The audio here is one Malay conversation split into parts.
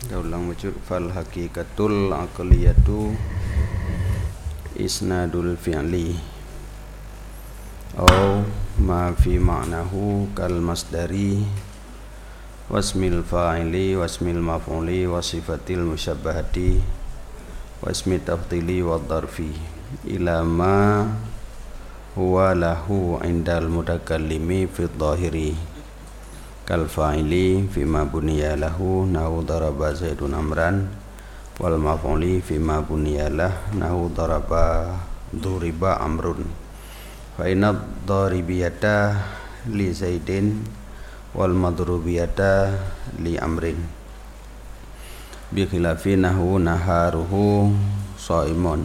Ulang wujud fal haqiqatul aqliyatu isnadul fi'li au ma fi ma'nahu kal masdari wasmil fa'ili wasmil maf'uli wasifatil musyabbahati wasmi tafdili wad darfi ila ma huwa lahu indal mutakallimi fi dhahiri kal fa'ili fima buniya lahu nahu daraba zaidun amran wal maf'uli fima buniya lah nahu daraba duriba amrun fa inna daribiyata li zaidin wal madrubiyata li amrin bi khilafi nahu naharuhu shaimun.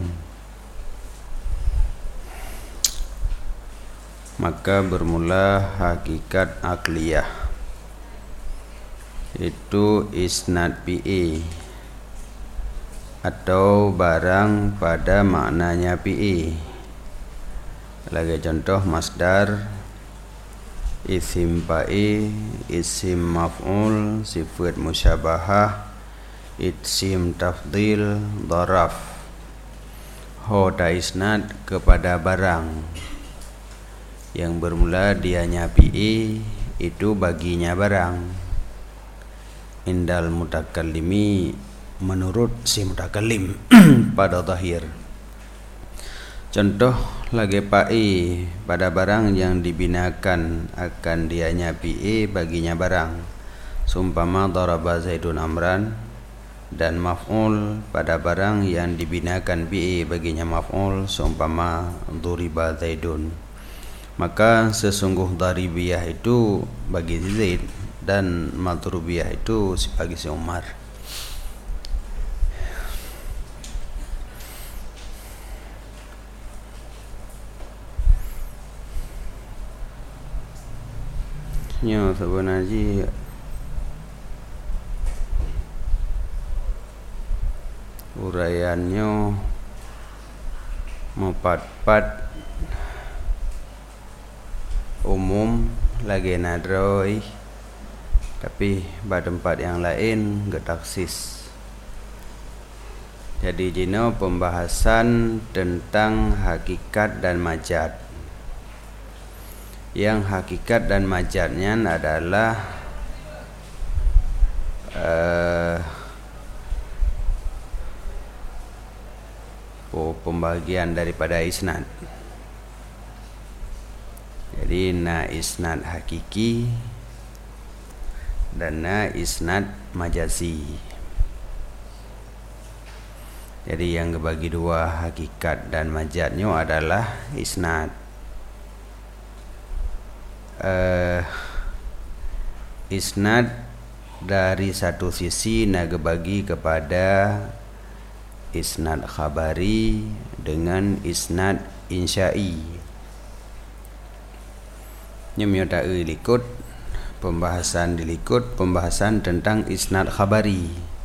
Maka bermula hakikat akliyah, itu isnad PE atau barang pada maknanya PE. Lagi contoh masdar, isim PE, isim maf'ul, sifat musyabahah, isim tafdil, dharaf. Hoda isnad kepada barang yang bermula dianya PE, itu baginya barang. Indal mutakallimi, menurut si mutakallim pada zahir. Contoh lagi PE pada barang yang dibinakan akan dianya PE baginya barang. Sumpama daraba zaidun amran, dan maf'ul pada barang yang dibinakan PE baginya maf'ul. Sumpama duriba zaidun. Maka sesungguh daribiyah itu bagi Zaid dan madrubiyah itu bagi si Umar. Nya sebenarnya uraiannya mempat-pat umum lagi nadroi, tapi pada tempat yang lain gak taksis. Jadi jino pembahasan tentang hakikat dan majaz. Yang hakikat dan majaznya adalah pembagian daripada isnad. Jadi na isnad hakiki dan na isnad majazi. Jadi yang kebagi dua hakikat dan majaznya adalah isnad. Isnad dari satu sisi na kebagi kepada isnad khabari dengan isnad insya'i. Nyemyota likut pembahasan dilikut pembahasan tentang isnad khabari.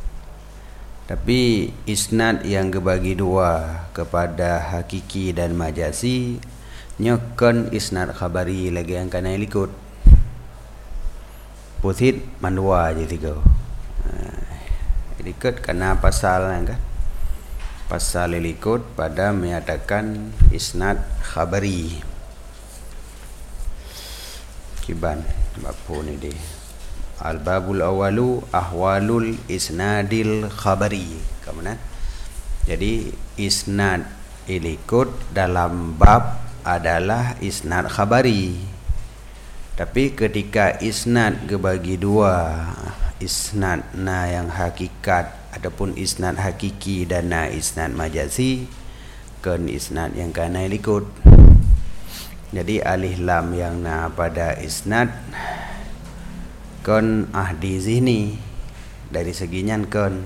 Tapi isnad yang kebagi dua kepada hakiki dan majazi nyokon isnad khabari lagi yang kena likut. Putit mandua je tiga. Likut karena pasal kan. Pasal likut pada menyatakan isnad khabari. Kiban bab ni dia. Al-babul awalu ahwalul isnadil khabari. Kemudian jadi isnad ilikut dalam bab adalah isnad khabari. Tapi ketika isnad kebagi dua, isnad na yang hakikat ataupun isnad hakiki dan na isnad majazi, kan isnad yang kana ilikut. Jadi alih lam yang na pada isnad kon ahdi zihni dari seginya kon.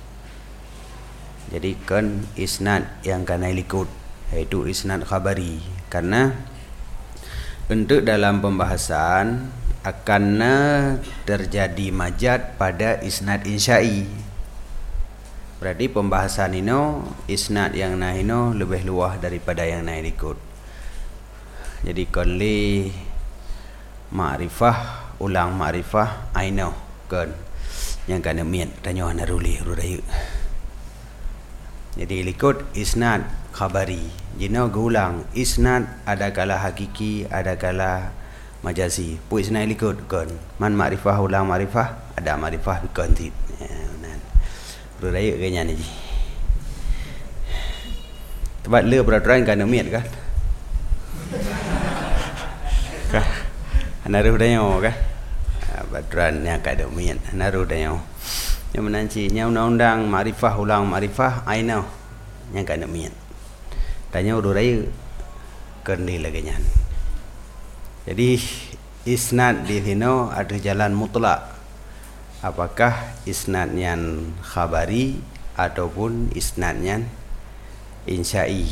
Jadi kon isnad yang kana likut, yaitu isnad khabari. Karena untuk dalam pembahasan akan terjadi majaz pada isnad insya'i. Berarti pembahasan ini isnad yang na ini lebih luas daripada yang na likut. Jadi kali ma'rifah ulang ma'rifah aino kan yang kana miat tanyo naruli rudai. Jadi likut isnad khabari. Jino gulang isnad ada kala hakiki, ada kala majazi. Pu isnad likut kon. Man ma'rifah ulang ma'rifah, ada ma'rifah kon tit. Rudai kanya ni. Tempat le peraturan kana miat kan. Kah. Naruh dayo kah? Peraturan yang akademian naruh dayo. Yang menancinya undang-undang ma'rifah ulang ma'rifah aina yang akademian. Tanya udah raya kerni lagi nyan. Jadi isnad di sini ada jalan mutlak. Apakah isnad yang khabari ataupun isnad yang insya'i.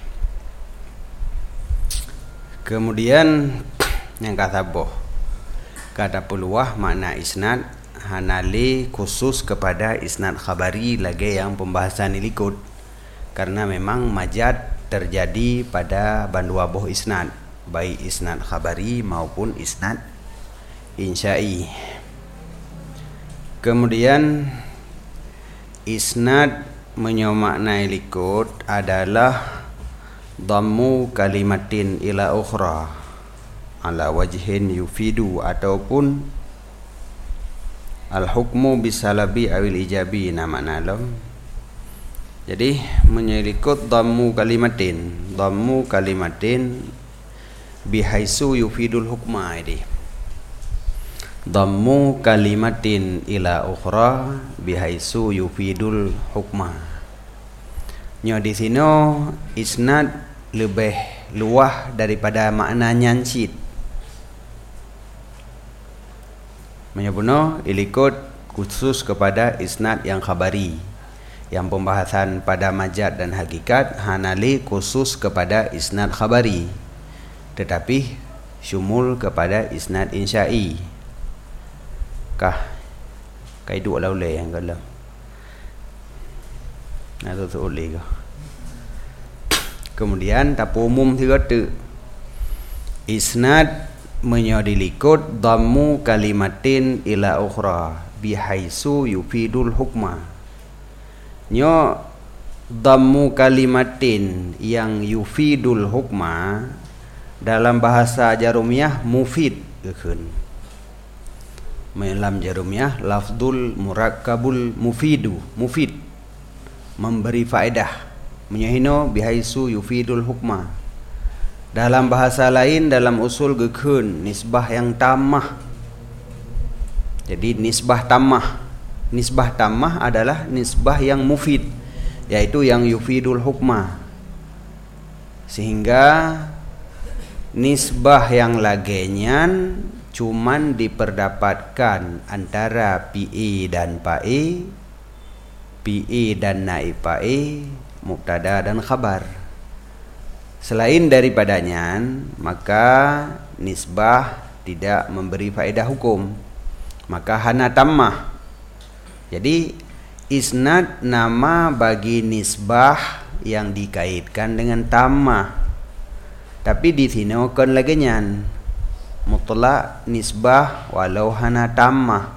Kemudian yang kata peluah makna isnad hanali khusus kepada isnad khabari lagi yang pembahasan ilikut, karena memang majad terjadi pada bandua boh isnad, baik isnad khabari maupun isnad insya'i. Kemudian isnad menyomaknai likut adalah dhammu kalimatin ila ukhra ala wajhin yufidu ataupun al-hukmu bisalabi awil ijabi nama nalam. Jadi menyelikut dhammu kalimatin bihaisu yufidul hukma ini. Dhammu kalimatin ila ukhra bihaisu yufidul hukma. Nyo di sini isnad lebih luah daripada makna nyansit. Menyebuno ilikut khusus kepada isnad yang khabari, yang pembahasan pada majad dan hakikat hanali khusus kepada isnad khabari, tetapi syumul kepada isnad insya'i. Kah kaidu laulai yang galam atau tuuli kah. Kemudian tapu umum tiga tu isnad menyodilikut dhammu kalimatin ila ukhra bihaisu yufidul hukma. Nyo dhammu kalimatin yang yufidul hukma dalam bahasa jarumiyah mufid gekun. Dalam jarumiyah lafdul murakkabul mufid memberi faedah. Menyahino bihaisu yufidul hukma. Dalam bahasa lain dalam usul gekun nisbah yang tamah. Jadi nisbah tamah adalah nisbah yang mufid, yaitu yang yufidul hukma. Sehingga nisbah yang lagenyan cuman diperdapatkan antara PE dan PAE, PE dan naib PAE, mubtada dan khabar. Selain daripadanya, maka nisbah tidak memberi faedah hukum, maka hana tammah. Jadi isnad nama bagi nisbah yang dikaitkan dengan tammah. Tapi di sini kan lagi nyan mutlak nisbah walau hana tammah.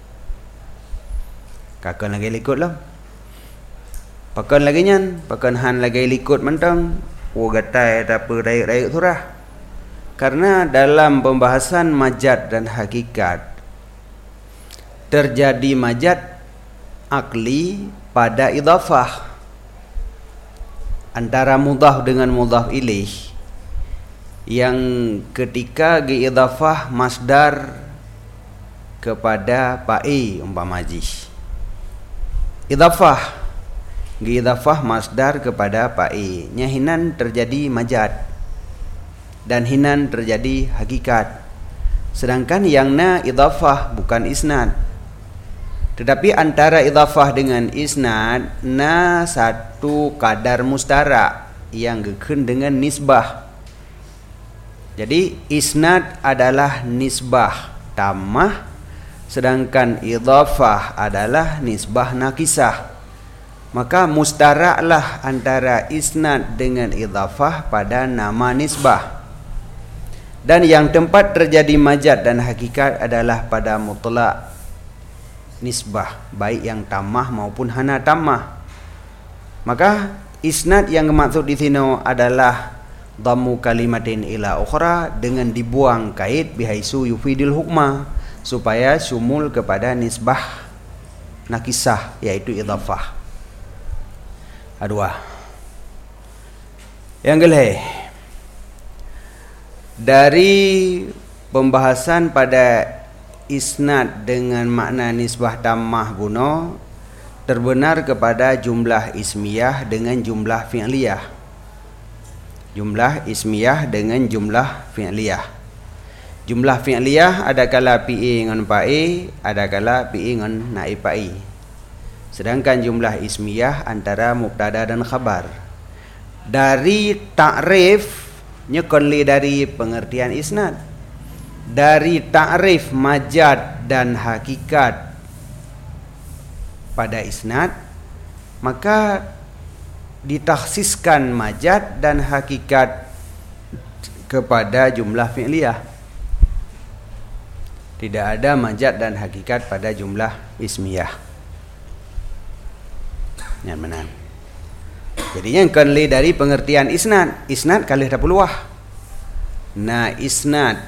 Kakak lagi likut lah. Pakan lagi nyan, pakan han lagi likut mentang. Gatai tapi raik-raik surah. Karena dalam pembahasan majad dan hakikat terjadi majad akli pada idhafah antara mudhaf dengan mudhaf ilaih, yang ketika diidhafah masdar kepada pa'i umpamaji. Idhafah masdar kepada pa'i, nya hinan terjadi majad dan hinan terjadi hakikat. Sedangkan yang na idhafah bukan isnad. Tetapi antara idhafah dengan isnad na satu kadar mustarak yang gekun dengan nisbah. Jadi isnad adalah nisbah tammah, sedangkan idhafah adalah nisbah nakisah. Maka mustaraklah antara isnad dengan idhafah pada nama nisbah. Dan yang tempat terjadi majad dan hakikat adalah pada mutlak. nisbah, baik yang tamah maupun hana tamah. Maka isnad yang maksud di sini adalah dhammu kalimatin ila ukhra, dengan dibuang kait bihaisu yufidil hukma, supaya sumul kepada nisbah nakisah, yaitu idhafah. Adua. Yang kelih, dari pembahasan pada isnad dengan makna nisbah tammah guna, terbenar kepada jumlah ismiyah dengan jumlah fi'liyah. Jumlah ismiyah dengan jumlah fi'liyah. Jumlah fi'liyah ada kala pi'i dengan pa'i, ada kala pi'i dengan naib pa'i. Sedangkan jumlah ismiyah antara mubtada dan khabar. Dari ta'rif nyekali dari pengertian isnad. Dari ta'rif majad dan hakikat pada isnad, maka ditakhsiskan majad dan hakikat kepada jumlah fi'liyah. Tidak ada majad dan hakikat pada jumlah ismiyah. Yang benar. Jadinya kali dari pengertian isnad. Isnad kali dah peluah. Nah isnad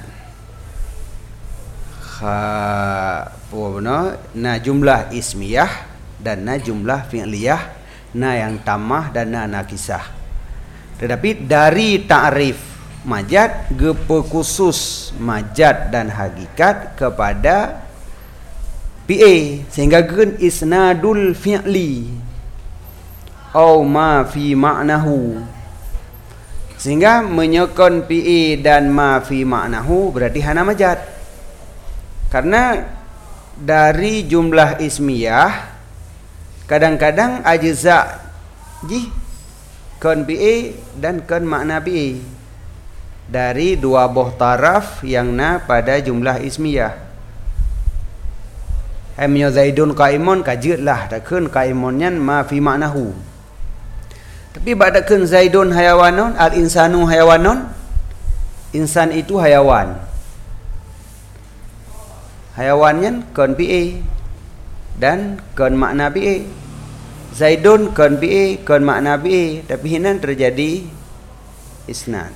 na jumlah ismiyah dan na jumlah fi'liyah, na yang tamah dan na nakisah. Tetapi dari ta'rif majad gepe khusus majad dan hakikat kepada PA, sehingga gen isnadul fi'li au ma fi ma'nahu, sehingga menyokon PA dan ma fi ma'nahu berarti hana majad. Karena dari jumlah ismiyah kadang-kadang ajza kon PA dan kon makna PA dari dua buah taraf yang na pada jumlah ismiyah. Hamnya Zaidun qaimun kajitlah takun qaimunnya ma fi ma'nahu. Tapi badakan Zaidun hayawanun, al-insanu hayawanun, insan itu hayawan. Hayawannya kon PA dan kon makna PA. Zaidun kon PA kon makna PA, tapi hinan terjadi isnad.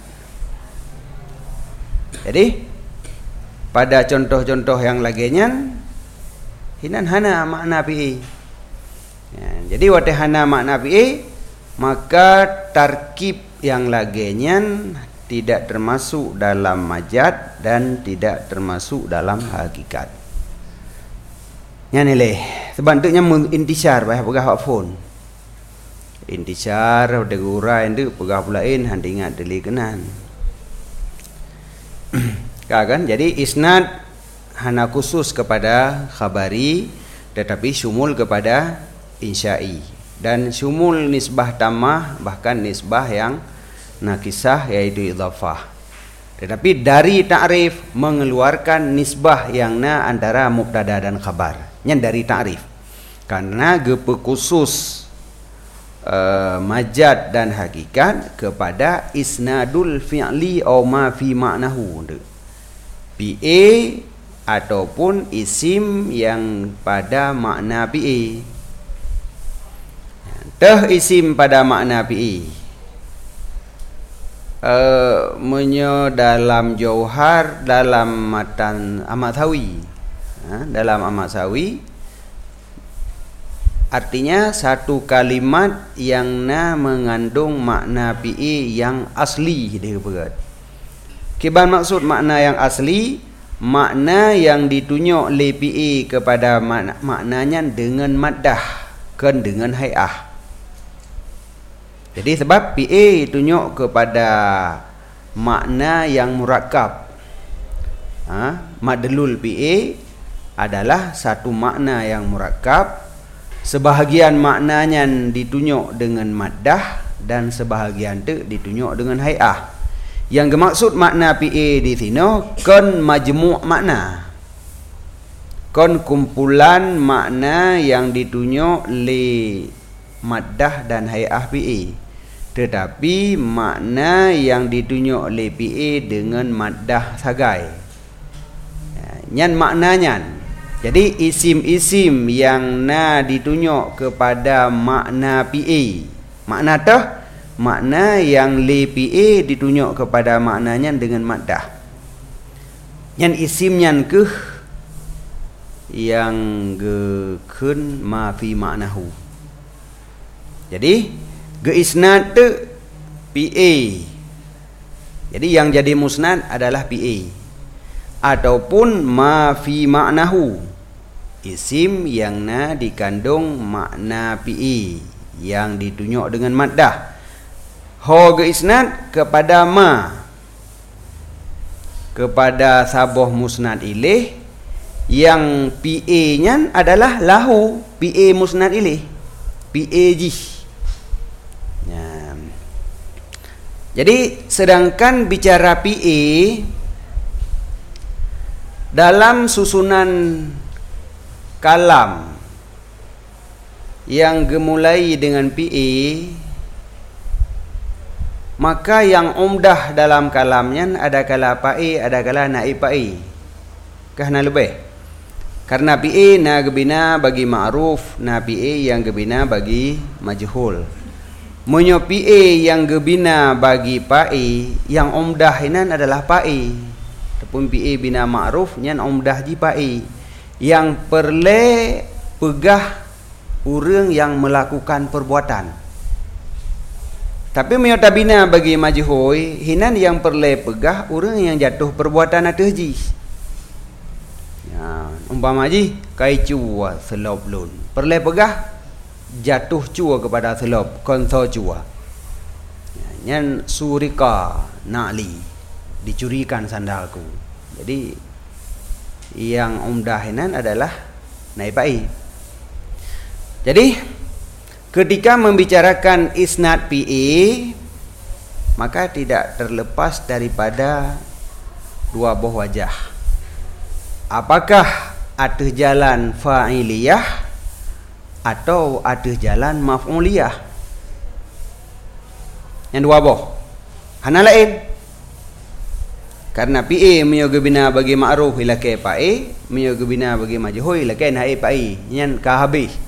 Jadi pada contoh-contoh yang laginya hinan hana makna PA. Ya, jadi wate hana makna PA, maka tarkib yang laginya tidak termasuk dalam majad dan tidak termasuk dalam hakikat. Yang nilai sebandingnya intisar bah pegah phone. Intisar de gurai ndu pegah pulain handi ingat deli kenan. Kan jadi isnad hana khusus kepada khabari tetapi syumul kepada insya'i, dan syumul nisbah tamah bahkan nisbah yang nakisah yaitu idhafah. Tetapi dari ta'rif mengeluarkan nisbah yang na antara mubtada dan khabar. Yang dari ta'rif. Karena gepe khusus majad dan hakikat kepada isnadul fi'li au ma fi ma'nahu. PA ataupun isim yang pada makna PA. Teh isim pada makna PI dalam jauhar, dalam matan amat sawi, dalam amat sawi artinya satu kalimat yang na mengandung makna PI yang asli dia berat. Kiban maksud makna yang asli, makna yang ditunjuk oleh PI kepada maknanya dengan maddah kan dengan hay'ah. Jadi sebab PA tunjuk kepada makna yang murakkab. Madlul PA adalah satu makna yang murakkab. Sebahagian maknanya ditunjuk dengan maddah dan sebahagian tu ditunjuk dengan hay'ah. Yang dimaksud makna PA di sini kon majmu' makna. Kon kumpulan makna yang ditunjuk oleh maddah dan hay'ah PA. Tetapi makna yang ditunjuk oleh PA dengan maddah sagai. Nyan maknanya Jadi isim-isim yang na ditunjuk kepada makna PA. Makna tah, makna yang li PA ditunjuk kepada maknanya dengan maddah. Yang isim nyan ke yang ge kun ma fi maknahu. Jadi ge isnad tu PA. Jadi yang jadi musnad adalah PA. Ataupun ma fi maknahu, isim yang na dikandung makna PE yang ditunjuk dengan maddah. Ho ge isnad kepada ma, kepada sabah musnad ilaih yang PA nya adalah lahu, PA musnad ilaih, PA jih. Ya. Jadi sedangkan bicara PA dalam susunan kalam yang gemulai dengan PA, maka yang umdah dalam kalamnya ada kala pa'i, ada kala naib pa'i. Kahna lebih. Karena PA na gebina bagi ma'ruf, na PA yang gebina bagi majhul. Munyo PA yang gebina bagi pa'i, yang umdah inan adalah pa'i. Ataupun PA bina ma'ruf nyan umdah ji pa'i. Yang perle pegah orang yang melakukan perbuatan. Tapi menyata bina bagi majhul, hinan yang perle pegah orang yang jatuh perbuatan atas ji. Ya, umpama ji kai cua selop lun. Perle pegah jatuh cua kepada selop, konso cua. Ya, nyan surika na'li, dicurikan sandalku. Jadi yang umdahinan adalah naibai. Jadi ketika membicarakan isnad PA, maka tidak terlepas daripada dua buah wajah. Apakah ada jalan fa'iliyah atau ada jalan maf'uliyah? Yang dua buah hana lain. Karena PA menyoga bina bagi ma'ruf ilakai pa'i, menyoga bina bagi majhul ilakai naib pa'i. Yang kah habis.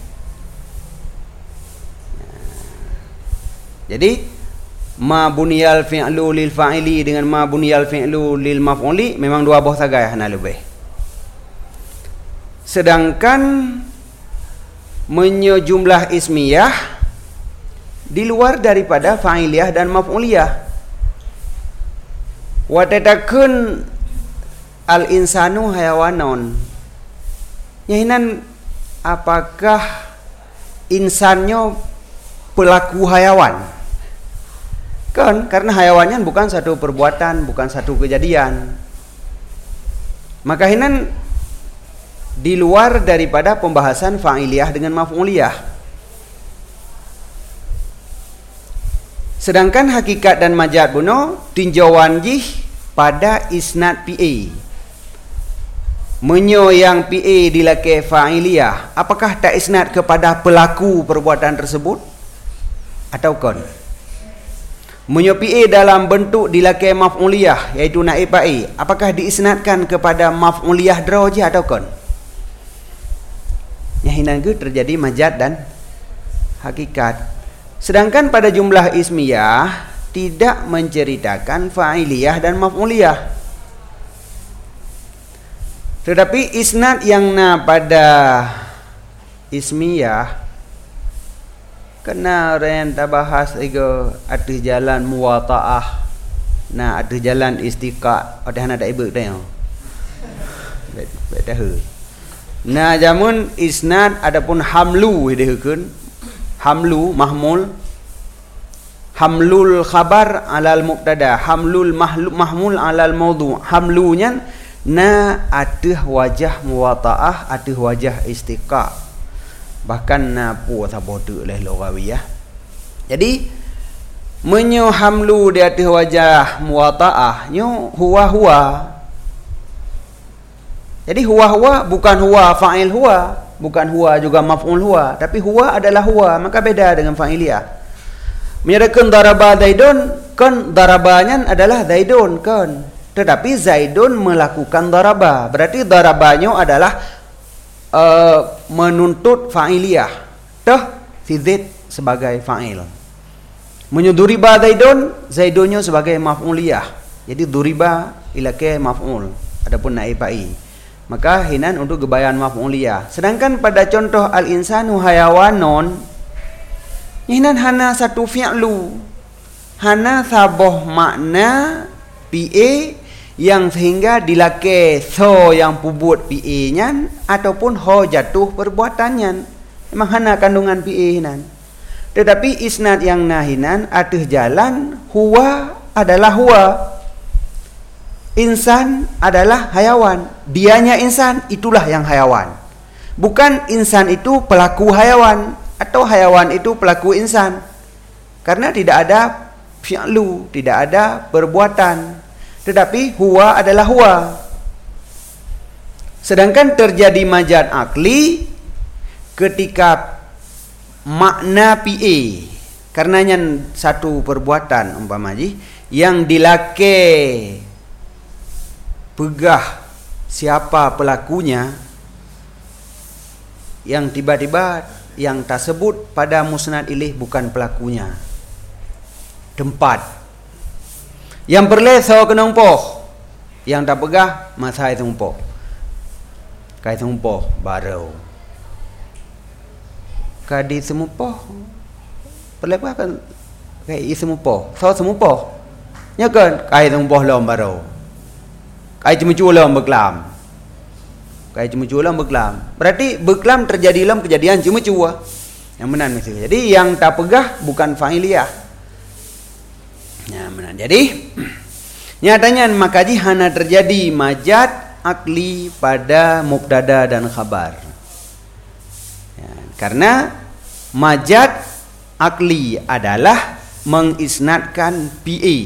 Jadi ma buniyal fi'lu lil fa'ili dengan ma buniyal fi'lu lil maf'uli memang dua buah sagai hana lebih. Sedangkan menyo jumlah ismiyah di luar daripada fa'iliyah dan maf'uliyah. Wa tatakun al insanu hayawanon. Yahinan apakah insannya pelaku hayawan? Kan karena hayawannya bukan satu perbuatan, bukan satu kejadian. Maka hinan di luar daripada pembahasan fa'iliyah dengan maf'uliyah. Sedangkan hakikat dan majaz buno tinjauan jih pada isnad PA. Menyo yang PA dilakai fa'iliyah, apakah tak isnad kepada pelaku perbuatan tersebut atau kon? Menyo PA dalam bentuk dilakai maf'uliyah iaitu naib pa'i, apakah diisnadkan kepada maf'uliyah draw je atau kon? Yahinan ke terjadi majaz dan hakikat. Sedangkan pada jumlah ismiyah tidak menceritakan fa'iliyah dan maf'uliyah. Tetapi isnad yang na pada ismiyah kena orang tak bahas ego ada jalan muwata'ah, nah ada jalan istiqa, ada hana tak ibuk dah. Betul. Nah jamun isnad adapun hamlu dihukun. Hamlu mahmul, hamlul khabar alal mubtada, hamlul mahmul alal mawdu'. Hamlunya na ada wajah muwata'ah, ada wajah istiqa, bahkan na puas abodu oleh lugawiyah. Jadi menyo hamlu di atas wajah muwata'ah nyo huwa. Jadi huwa bukan huwa fa'il huwa, bukan huwa juga maf'ul huwa, tapi huwa adalah huwa, maka beda dengan fa'iliyah. Menyatakan daraba Zaidun, kan darabanya adalah Zaidun kan, tetapi Zaidun melakukan daraba, berarti darabanya adalah menuntut fa'iliyah. Si Zaid sebagai fa'il. Duriba Zaidun, Zaidunnya sebagai maf'uliyah. Jadi duriba ilake maf'ul. Adapun naib fa'i. Maka hinan untuk gebayan maf'uliyah. Sedangkan pada contoh al-insanu hayawanon, hinan hana satu fi'lu. Hana saboh makna PA yang sehingga dilake so yang pubut PA nyan ataupun ho jatuh perbuatannya. Memang hana kandungan PA hinan. Tetapi isnad yang nahinan atih jalan huwa adalah huwa. Insan adalah hayawan. Dianya insan, itulah yang hayawan. Bukan insan itu pelaku hayawan atau hayawan itu pelaku insan. Karena tidak ada fi'lu, tidak ada perbuatan. Tetapi huwa adalah huwa. Sedangkan terjadi majaz akli ketika makna PA, karenanya satu perbuatan umpamaji yang dilake pegah siapa pelakunya, yang tiba-tiba yang tersebut pada musnad ilih bukan pelakunya, tempat yang berleso kena umpoh, yang tak pegah masa itu umpoh, kai umpoh baru kadi semupoh perlepas kan kai semupoh so semupoh nya kan kai umpoh lom baru kai cuma lom beklam, kai cuma lom beklam, berarti beklam terjadi dalam kejadian cuma yang benar misalnya. Jadi yang tak pegah bukan fa'iliyah. Ya benar. Jadi nyatanya makaji hana terjadi majaz akli pada mubtada dan khabar. Ya, karena majaz akli adalah mengisnadkan PA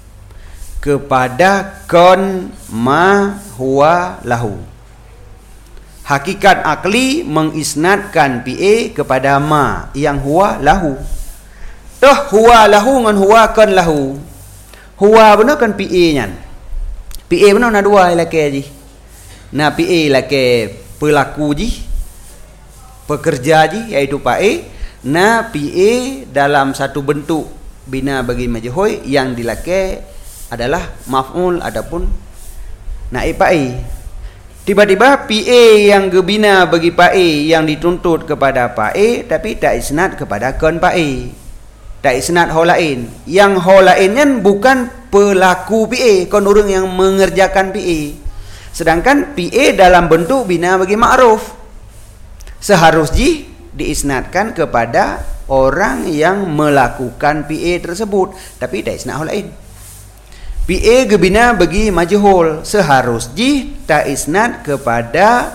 kepada kon ma huwa lahu. Hakikat akli mengisnadkan PA kepada ma yang huwa lahu. Toh huwa lahu ngan huwa kon lahu. Huwa benar kan PA nyan. PA benar na dua laki ji. Na PA laki pelaku ji, pekerja ji iaitu PA. Na PA dalam satu bentuk bina bagi majhul yang dilake adalah maf'ul adapun naib PA. Tiba-tiba PA yang gebina bagi PA yang dituntut kepada PA tapi tak isnad kepada kon PA. Tak isnad hal lain. Yang hal lainnya bukan pelaku PA, kon orang yang mengerjakan PA. Sedangkan PA dalam bentuk bina bagi ma'ruf. Seharusnya diisnadkan kepada orang yang melakukan PA tersebut, tapi tak isnad hal lain. PA gebina bagi majhul, seharusnya tak isnad kepada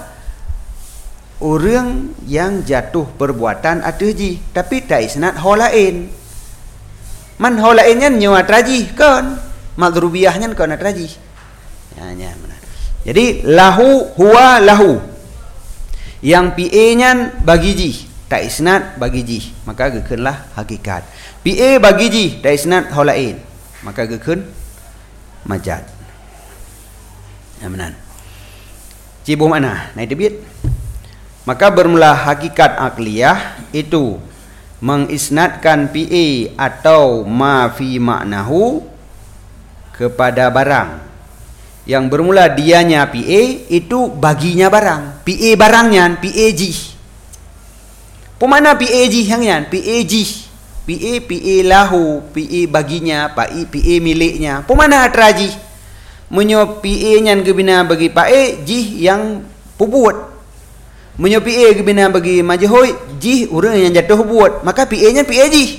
orang yang jatuh perbuatan atauji, tapi tak isnad hal lain. Man hal lainnya nyawa traji kan, madrubiyahnya kan traji. Ya benar. Jadi lahu huwa lahu. Yang PA-nya bagi ji, tak isnad bagi ji, maka gekenlah hakikat. PA bagi ji, tak isnad hal lain, maka geken majaz. Ya benar. Cibuh mana? Naik debit. Maka bermula hakikat akliyah itu mengisnadkan PA atau ma fi maknahu kepada barang yang bermula dianya PA itu baginya barang. PA barangnya PAG. Pemana PAG hangnya? PAG. PA lahu, PA baginya, PA miliknya. Pemana atraji? Menyo PA nya gebina bagi PA ji yang pubut. Menyo PA gebina bagi majhul ji orang yang jatuh buat, maka PA nya PAG.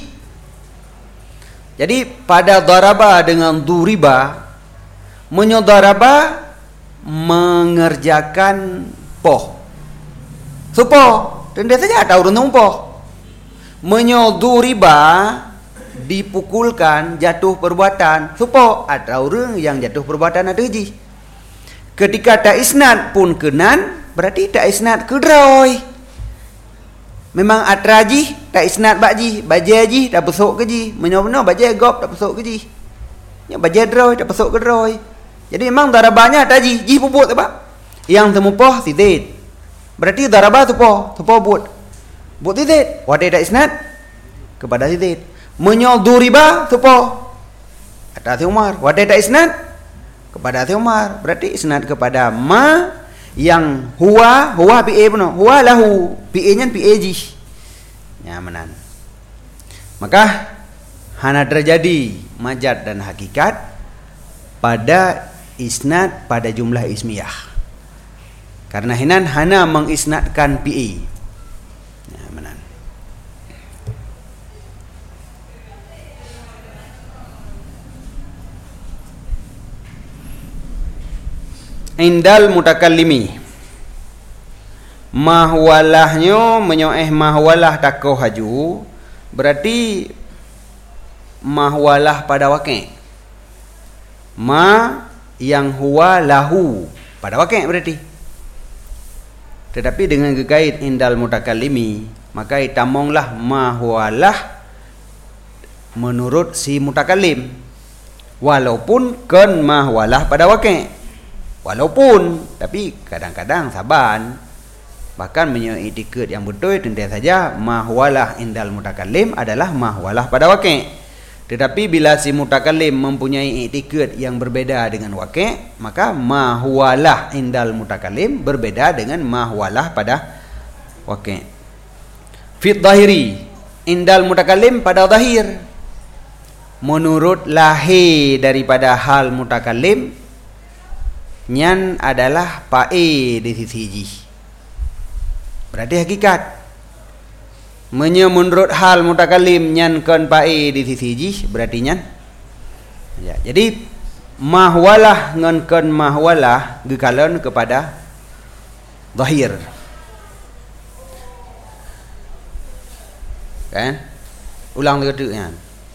Jadi pada daraba dengan duriba, menyo daraba mengerjakan poh. Supo, tenda saja tahu renung poh. Menyo duriba dipukulkan jatuh perbuatan. Supo ada orang yang jatuh perbuatan ada ji. Ketika tak isnad pun kenan, berarti tak isnad kedroi. Memang atraji tak isnad bakji, bajaji tak besok keji. Menyo-menyo bajai gop tak besok keji. Ya bajai droi tak besok kedroi. Jadi memang darabanya taji ji puput apa? Yang temupoh si Zaid. Berarti daraba tupo buat titik. Wadai isnad kepada titik. Menyoduriba tupo kata Umar. Wadai isnad kepada Umar. Berarti isnad kepada ma yang huwa PA puno. Huwa lahu PA-nya PAG. Nyamanan. Maka hana terjadi majaz dan hakikat pada isnad pada jumlah ismiyah. Karena hinan hana mengisnadkan PA. Nyamanan. Indal mutakallimi mahwalahnya menyoeh mahwalah takoh haju berarti mahwalah pada waqi' ma yang huwa lahu pada waqi' berarti. Tetapi dengan gekait indal mutakallimi maka itamonglah mahwalah menurut si mutakallim walaupun kan mahwalah pada waqi'. Walaupun, tapi kadang-kadang saban bahkan menyi'tikad yang betul tentu saja mahwalah indal mutakallim adalah mahwalah pada waqi'. Tetapi bila si mutakallim mempunyai i'tikad yang berbeda dengan waqi', maka mahwalah indal mutakallim berbeda dengan mahwalah pada waqi'. Fit dhahiri indal mutakallim pada zahir menurut lahir daripada hal mutakallim nyan adalah pae di sisi ji. Berarti hakikat. Menurut hal mutakallim nyan kan pae di sisi ji berarti nyan. Ya, jadi mahwalah ngan kan mahwalah gekalan kepada zahir. Kan? Ulang lagi kan.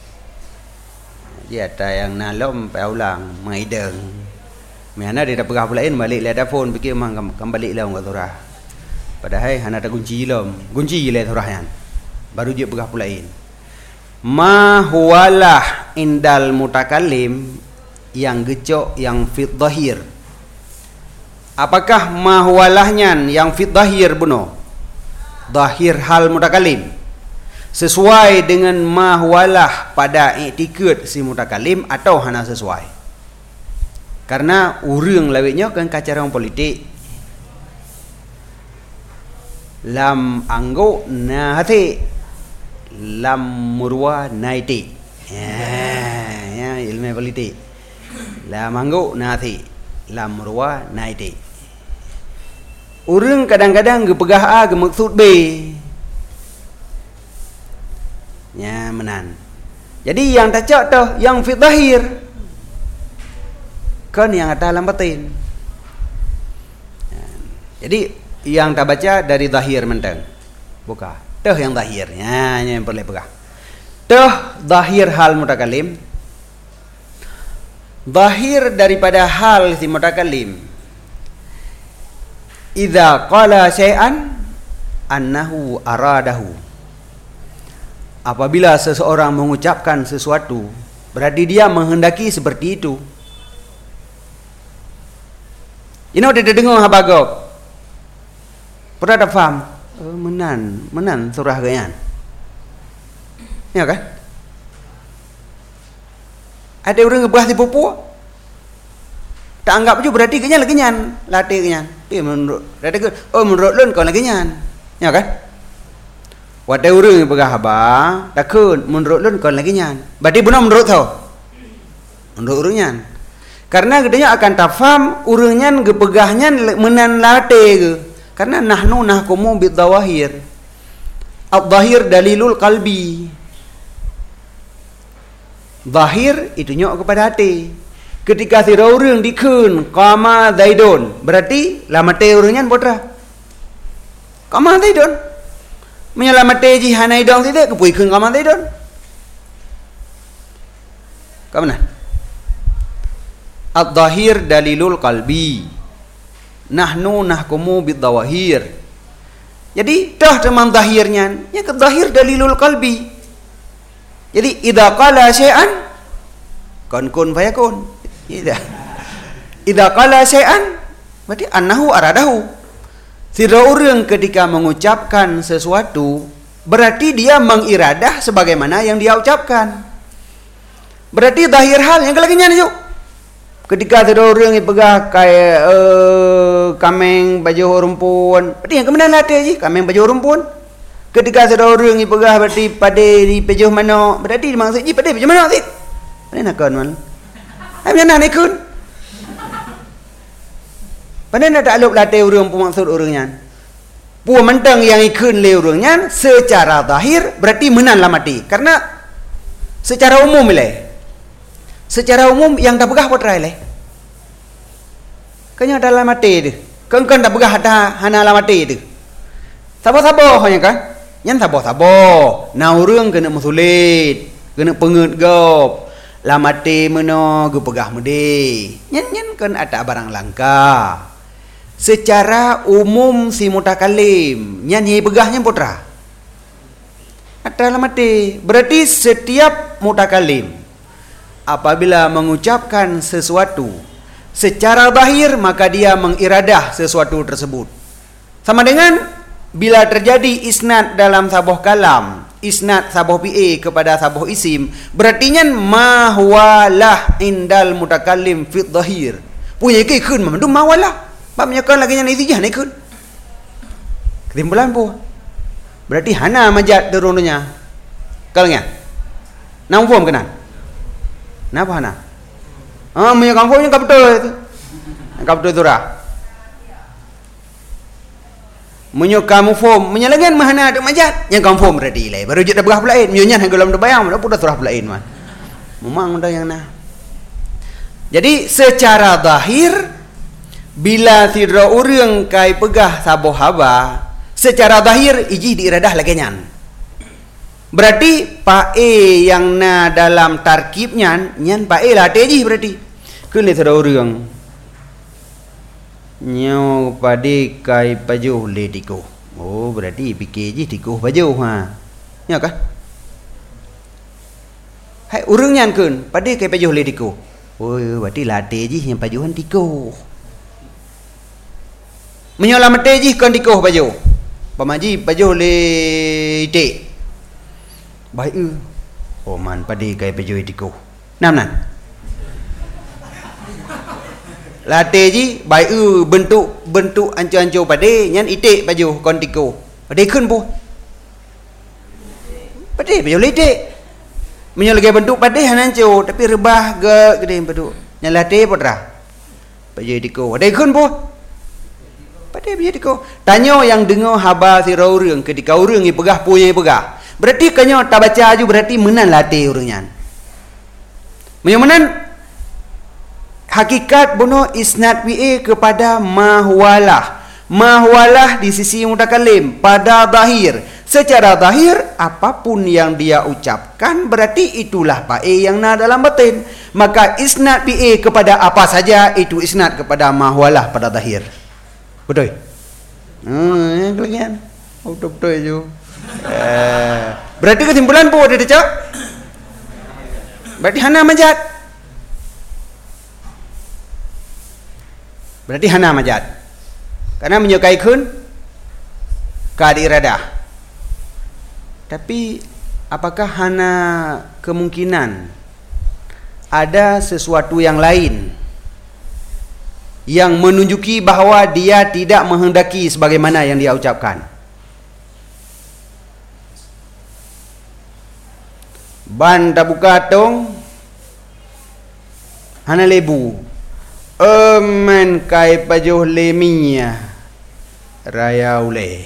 Dia ada yang nalom pa ulang maideng. Mana dia dah pegah pulain balik le telefon fikir mang kembali lah kat surah. Padahal hana ada kunci lom. Kunci le surah yan. Baru dia pegah pulain. Ma huwalah indal mutakallim yang gecok yang fit zahir. Apakah ma huwalahnya yang fit zahir buno? Zahir hal mutakallim sesuai dengan ma huwalah pada i'tikad si mutakallim atau hana sesuai? Karena urang lawiknya kan kacarang politik. Lam anggo nahati lam murwa naiti. Ya, ilmu politik. Lam anggo nahati lam murwa naiti. Urang kadang-kadang gepegah A ke maksud B. Ya, menan. Jadi yang tak cak tu yang fit zahir kan yang ada dalam batin. Jadi yang tak baca dari zahir mentang. Buka. Tuh yang zahirnya yang boleh pegang. Tuh zahir hal mutakallim. Zahir daripada hal si mutakallim. Idza qala syai'an annahu aradahu. Apabila seseorang mengucapkan sesuatu, berarti dia menghendaki seperti itu. Ini udah dengar habagok. Pernah ada faham? Menan surah gayan. Ya kan? Ada orang ngebah di pupu. Tak anggap juga berarti kenyan lagi nyan, latih kenyan. Dia menurut, menurut lun kau lagi nyan. Ya kan? Wadah orang yang pegah habang, takut menurut lun kau lagi nyan. Berarti benar menurut tau. Menurut orang nyan. Karena gedenya akan tafam urangnya gepegahnya menan late ke. Karena nahnu nahkumu bidzawahir. Ad-zahir dalilul qalbi. Zahir itu nyok kepada hati. Ketika si orang dikeun qama zaidun, berarti lamate urangnya potra. Qama zaidun. Menyelamate ji hanaidong tidak kepui keun qama zaidun. Ka mana? Ad-zahir dalilul qalbi. Nahnu nahkumu bidzawahir. Jadi dah teman zahirnya, ya ke zahir dalilul qalbi. Jadi idza qala syai'an kun fayakun. Idza qala syai'an berarti annahu aradahu. Tidak orang ketika mengucapkan sesuatu berarti dia mengiradah sebagaimana yang dia ucapkan. Berarti zahir hal yang lagi nyanyi yuk. Ketika ada orang yang pegah kayak kameng baju rumpun, berarti yang kemana latih je kameng baju rumpun. Ketika ada orang yang pegah berarti pada di baju mana, berarti maksud je pada baju mana sih? Mana nak kan man? Apa nak ikut? Pada nak tak lup latih orang pun maksud orangnya. Puan mentang yang ikut le orangnya secara zahir berarti menanlah mati. Karena secara umum le. Secara umum yang dah pegah potrai le. Kanya dalam mati tu. Kan dah pegah hana dalam mati tu. Sabar-sabar hanya kan? Yang sabar-sabar. Nah orang kena musulit, kena pengut gop. La mati mana ge pegah mudi. Nyen kan ada barang langka. Secara umum si mutakalim nyanyi pegahnya putra ada mati. Berarti setiap mutakalim apabila mengucapkan sesuatu secara zahir maka dia mengiradah sesuatu tersebut. Sama dengan bila terjadi isnad dalam sabuh kalam, isnad sabuh PA kepada sabuh isim, berartinya ma huwalah indal mutakalim fit zahir. Punya ke kun mandu ma walah. Babnya kan lagi yang izijah ni kun. Kesimpulan pun. Berarti hana majat turunnya. Kalnya. Nang form kena. Napa hana? Punya kampungnya enggak betul itu. Enggak betul surah. Munyo kamu form, menyalangan mahana ada majat. Yang kamu form berarti lai. Baru jat dah berah pulain. Munyonya hang gelam dah bayang, dah pun dah surah pulain man. Memang dah yang nah. Jadi secara zahir bila tidra orang kai pegah sabuh haba secara zahir iji diiradah lagenyan. Berarti pae yang na dalam tarkibnya nyan pae lah teji berarti. Kene tidra orang nyo pade kai baju le tiko. Oh berarti fikir ji tiko baju ha. Ya kan? Hai orang nyan kun pade kai baju le tiko. Oh berarti lah teji yang bajuan tiko. Menyolah mati kan tikoh baju. Pamaji baju le ite. Baik oh man padi kai baju tikoh. Nam nan. Latih ji baik bentuk ancu-ancu padi nyan ite baju kon tikoh. Padi kun bu. Padi baju le ite. Menyolah lagi bentuk padi hanancu tapi rebah ge gede bentuk. Nyan latih putra. Baju tikoh. Padi kun bu. Pada dia diko tanya yang dengar haba si orang ketika orang ni pegah punya pegah berarti kanyo tak baca aju berarti menan latih orangnya menan hakikat bono isnad wa kepada mahwalah di sisi mutakalim pada zahir secara zahir apapun yang dia ucapkan berarti itulah pae yang na dalam batin maka isnad wa kepada apa saja itu isnad kepada mahwalah pada zahir. Betul. Kalian. Betul je. Berarti kesimpulan pun ada cak. Berarti hana majat. Berarti hana majat. Karena menyukai kun kadi iradah. Tapi apakah hana kemungkinan ada sesuatu yang lain yang menunjuki bahawa dia tidak menghendaki sebagaimana yang dia ucapkan? Ban tabuka tong hana lebu man kai pajuh lemia raya ule.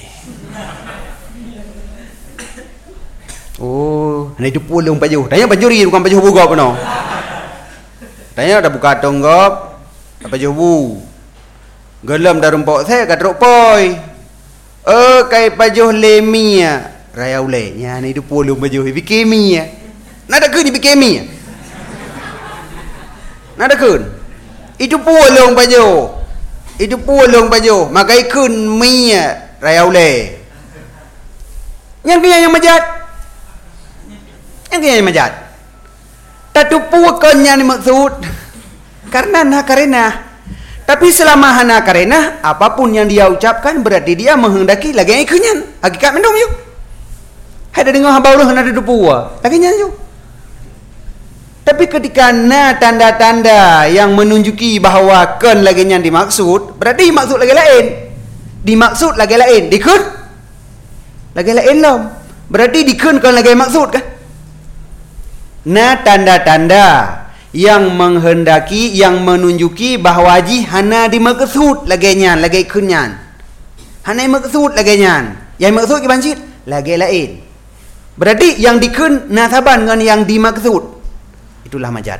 Oh hana itu pulung pajuh tanya panjuri bukan pajuh buka apa no tanya tabuka tong gop apa jobu gelam darum pok saya kat rokpoi kai pajuh lemia raya ule nya ni du pulung pajuh bikemi ya nada kun bikemi nada kun itu pulung pajuh maka ikun mia raya ule yang dia yang majat tatu puakannya ni maksud karena Tapi selama hana karenah, apapun yang dia ucapkan berarti dia menghendaki lagi ikunyan. Hakikat mendung yuk. Ada dengar hamba Allah ada dupua. Lagi nyanyi. Tapi ketika na tanda-tanda yang menunjuki bahawa kan lagi yang dimaksud, berarti maksud lagi lain. Dimaksud lagi lain. Dikun lagi lain lah. Berarti dikun kan lagi maksud kan? Na tanda-tanda yang menghendaki, yang menunjuki bahawa haji hana dimaksud lagi nyan, lagi kunyan. Hana dimaksud lagi nyan. Yang maksud ke bancit lagi lain. Berarti yang dikun nasaban dengan yang dimaksud. Itulah majad.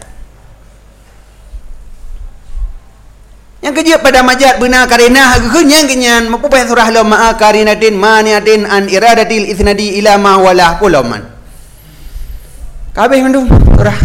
Yang kerja pada majad benar karenah kenyang kenyan mapupai surah la ma'a karinatin maniatin an iradatil isnadi ila ma walah pulaman. Kabeh mandung surah.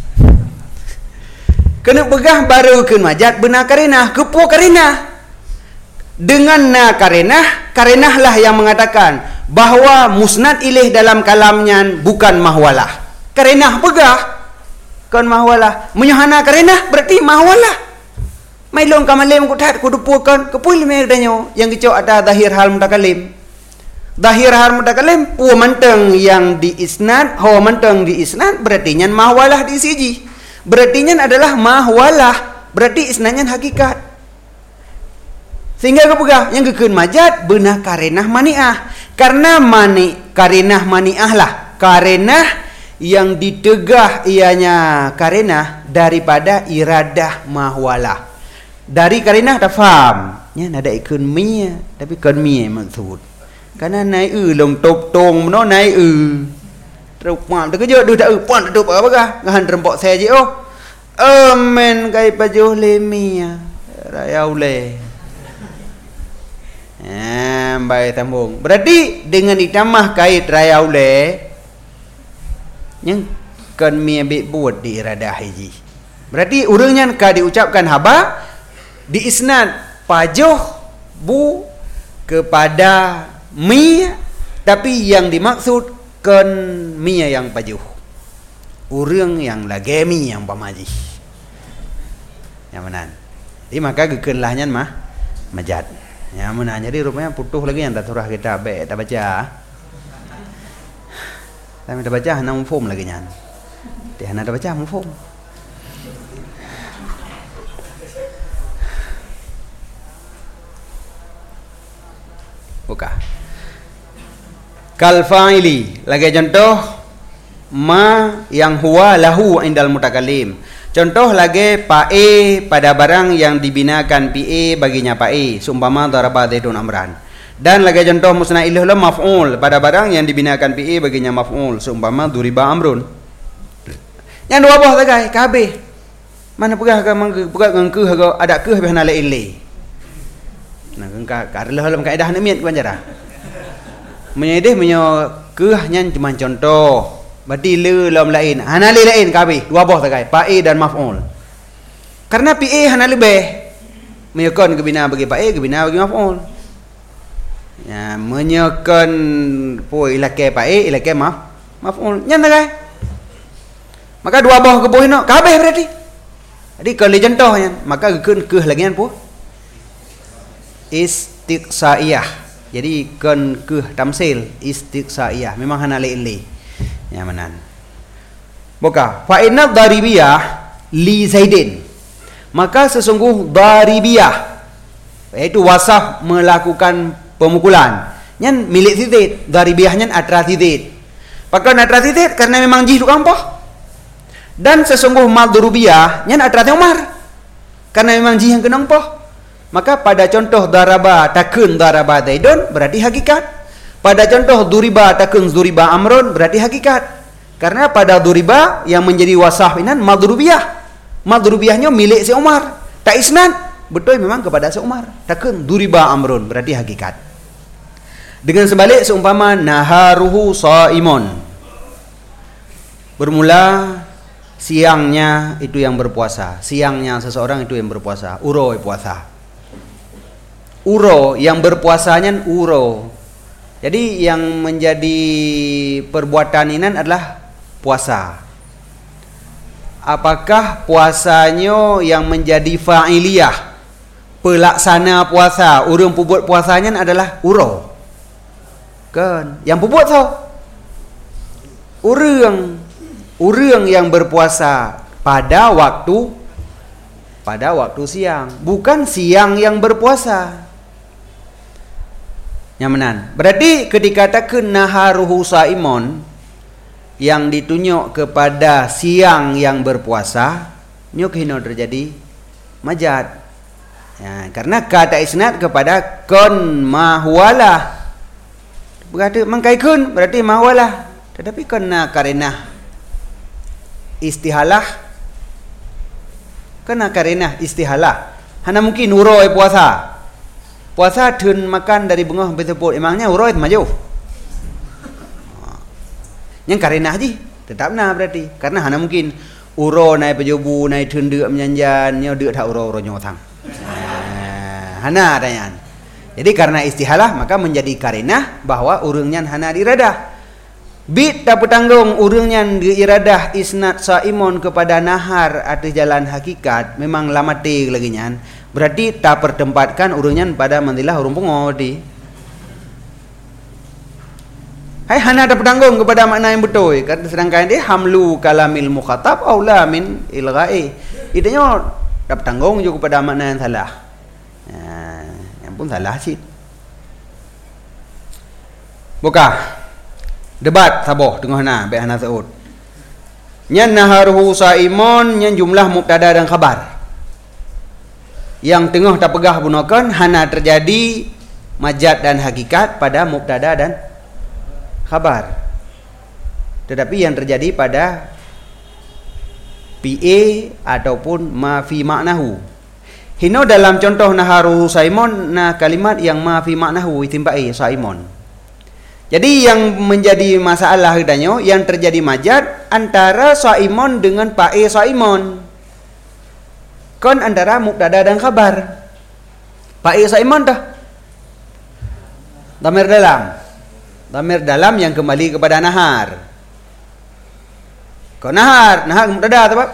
Kena pegah baru ke majad benar karenah kepo karenah. Dengan na karenah lah yang mengatakan bahawa musnad ilaih dalam kalamnya bukan mahwalah. Karenah pegah kan mahwalah. Menyahana karenah berarti mahwalah. Mai long kamalim kutat kudupukan kepul merdanyo yang kecok ada zahir hal mutakalim. Zahir hal mutakalim pu manteng yang di isnad, ho manteng di isnad berarti nyan mahwalah di siji. Berarti nyan adalah mahwalah, berarti isnadnya hakikat. Sehingga kepegah yang kekeun majad beunah karenah maniah. Karena karenah maniah lah. Karenah yang ditegah ianya karenah daripada iradah mahwalah. Dari karenah dah faham. Ya ada ikun mia, tapi kan mia maksud. Karena naik long top tong meno naik teruk mam tu kerja dah pon tu apa kah? Ngahan rempok saya je oh. Amen kai pajuh le mia. Raya ule. Baik sambung. Berarti dengan ditambah kait raya ule yang kan mia bik buat di iradah haji. Berarti urangnya ka diucapkan haba di isnad pajuh bu kepada mi, tapi yang dimaksud kan mi yang pajuh. Urang yang lagi mi yang pamaji. Yang mana? Jadi maka gekenlahnya mah majad. Yang mana? Jadi rupanya putuh lagi yang dah surah kita tak baca. Tapi tak baca hana mufhum lagi nyan. Dia hana tak baca mufhum. Buka. Kal fa'ili. Lagi contoh ma yang huwa lahu indal mutakallim. Contoh lagi pae pada barang yang dibinakan pae baginya pae. Seumpama daraba zaidun amran. Dan lagi contoh musna ilih maf'ul pada barang yang dibinakan pae baginya maf'ul. Seumpama duriba amrun. Yang dua buah tagai kabeh. Mana pegah ngengkeuh ada keuh behna la ilih. Nah, karlah dalam kaedah nemiat banjara. Menyedih keuhnya cuma contoh. Berarti le lam lain. Hana lain kabeh. Dua buah tagai, pae dan maf'ul. Karena pae hana lebih. Menyekon kebina bagi pae, kebina bagi maf'ul. Ya, menyekon po ilake pae, ilake maf'ul. Nyan tagai. Maka dua buah kebuh no kabeh berarti. Jadi kalau contohnya, maka keuh lagi po istiqsaiyah. Jadi kan ke tamsil istiqsaiyah memang hana li yang mana buka fa inna daribiyah li zaidin, maka sesungguh daribiyah iaitu wasaf melakukan pemukulan nyan milik Zaid. Daribiyahnya atra Zaid, maka atra Zaid karena memang jih kampah. Dan sesungguh madrubiyah nyan atra Umar karena memang jih yang kenang poh. Maka pada contoh daraba takun daraba Zaidun berarti hakikat. Pada contoh duriba takun duriba amrun berarti hakikat. Karena pada duriba yang menjadi wasaf inan madrubiyah. Madrubiyahnya milik si Umar. Tak isnad betul memang kepada si Umar. Takun duriba amrun berarti hakikat. Dengan sebalik seumpama naharuhu shaimun. Bermula siangnya itu yang berpuasa. Siangnya seseorang itu yang berpuasa. Uro puasa. Uro yang berpuasanya uro. Jadi yang menjadi perbuatan ini adalah puasa. Apakah puasanya yang menjadi fa'iliyah pelaksana puasa, urang pembuat puasanya adalah uro. Kan? Yang pembuat tau. Urang yang berpuasa pada waktu siang, bukan siang yang berpuasa. Nyamanan. Berarti ketika takun naharuhu saimon yang ditunjuk kepada siang yang berpuasa, nyuk hino terjadi majad. Ya, karena kata isnad kepada kon mahwalah. Berarti mengkaikun berarti mahwalah. Tetapi kena karenah istihalah. Kena karenah istihalah. Hana mungkin uroi puasa. Puasa tun makan dari bunga sampai tepuk. Emangnya uroi maju. Yang karenah je. Tetap nah berarti. Karena hana mungkin uro nai pejobu nai tun dek menyanjan nyo dek tak uro nyotang. Hana adanya. Jadi karena istihalah maka menjadi karenah bahwa urungnya hana diradah. Bit tak bertanggung urungnya diiradah isnad saimon kepada nahar atas jalan hakikat memang lamati lagi nyan. Berarti tak pertempatkan urungnya pada mandilah urung pengodi. Hai hana tak bertanggung kepada makna yang betul. Sedangkan dia hamlu kalamil mukhatab aula min ilghai. Idenya tak bertanggung juga kepada makna yang salah. Yang pun salah sih. Buka debat saboh tengah na be Hana Saud. Nyan naharuhu saimon nyan jumlah mubtada dan khabar. Yang tengah tak pegah gunakan hana terjadi majad dan hakikat pada mubtada dan khabar. Tetapi yang terjadi pada PA ataupun ma fi maknahu. Hino dalam contoh naharuhu saimon na kalimat yang ma fi maknahu itimbai saimon. Jadi yang menjadi masalah hedanya yang terjadi majad antara saimon dengan pae saimon. Kon antara mubtada dan khabar. Pae saimon dah. Dhamir dalam. Dhamir dalam yang kembali kepada nahar. Kon nahar ke mubtada apa?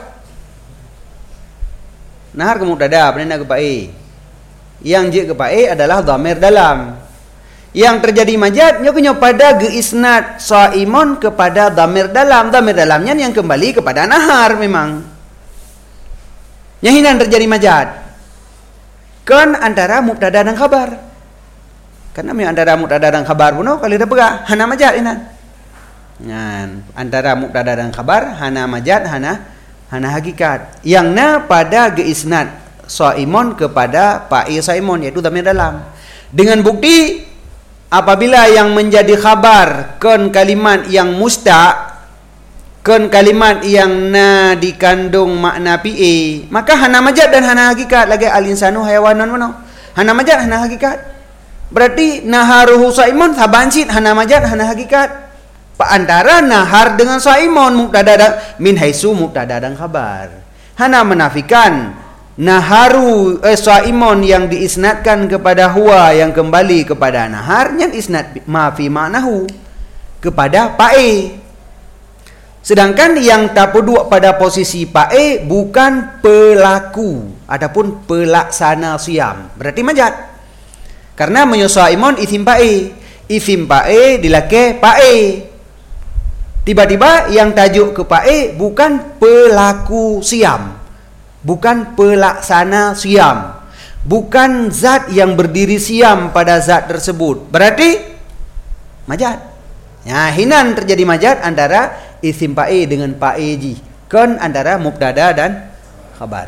Nahar ke mubtada, penanda ke pae. Yang je ke pae adalah dhamir dalam. Yang terjadi majad nyonya pada geisnad saimon kepada dhamir dalam. Dhamir dalamnya yang kembali kepada nahar memang. Nyahinan terjadi majad. Kan antara mubtada dan khabar. Karena antara mubtada dan khabar pun kalau dah pegah hana majad inan. Antara mubtada dan khabar hana majad hana hakikat. Yang na pada geisnad saimon kepada pa'i saimon yaitu dhamir dalam. Dengan bukti apabila yang menjadi khabar kon kalimat yang musta, kon kalimat yang na dikandung makna PA, maka hana majad dan hana hakikat lagi al-insanu hayawanon mano. Hana majad hana hakikat. Berarti naharuhu saimon sabansit hana majad hana hakikat. Antara nahar dengan saimon mubtada dan min haisu mubtada dan khabar. Hana menafikan naharu saimon yang diisnadkan kepada huwa yang kembali kepada nahar yang isnad ma fi maknahu kepada pae. Sedangkan yang tapuduk pada posisi pae bukan pelaku ataupun pelaksana siam. Berarti majad. Karena menyosaimon isim pae. Isim pae dilake pae. Tiba-tiba yang tajuk ke pae bukan pelaku siam. Bukan pelaksana siam. Bukan zat yang berdiri siam pada zat tersebut. Berarti majad. Ya, hinan terjadi majad antara isim pae dengan pae ji. Kan antara mubtada dan khabar.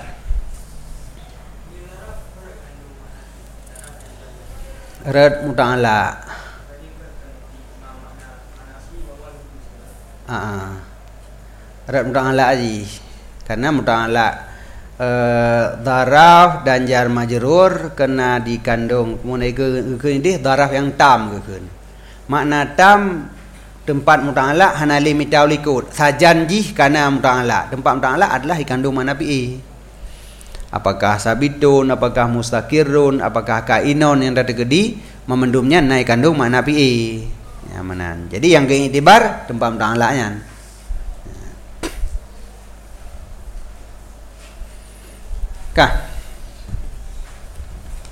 Rad muta'ala. Rad muta'ala ji. Karena muta'ala daraf dan jar majrur kena dikandung kemudian ke ini daraf yang tam ke. Makna tam tempat muta'ala hana limitau likut sajan jih kana muta'ala. Tempat muta'ala adalah dikandung makna PA. Apakah sabitun, apakah mustakirun, apakah kainon yang terjadi memendumnya naik kandung makna PA. Ya manan. Jadi yang keiktibar tempat muta'alanya. Kah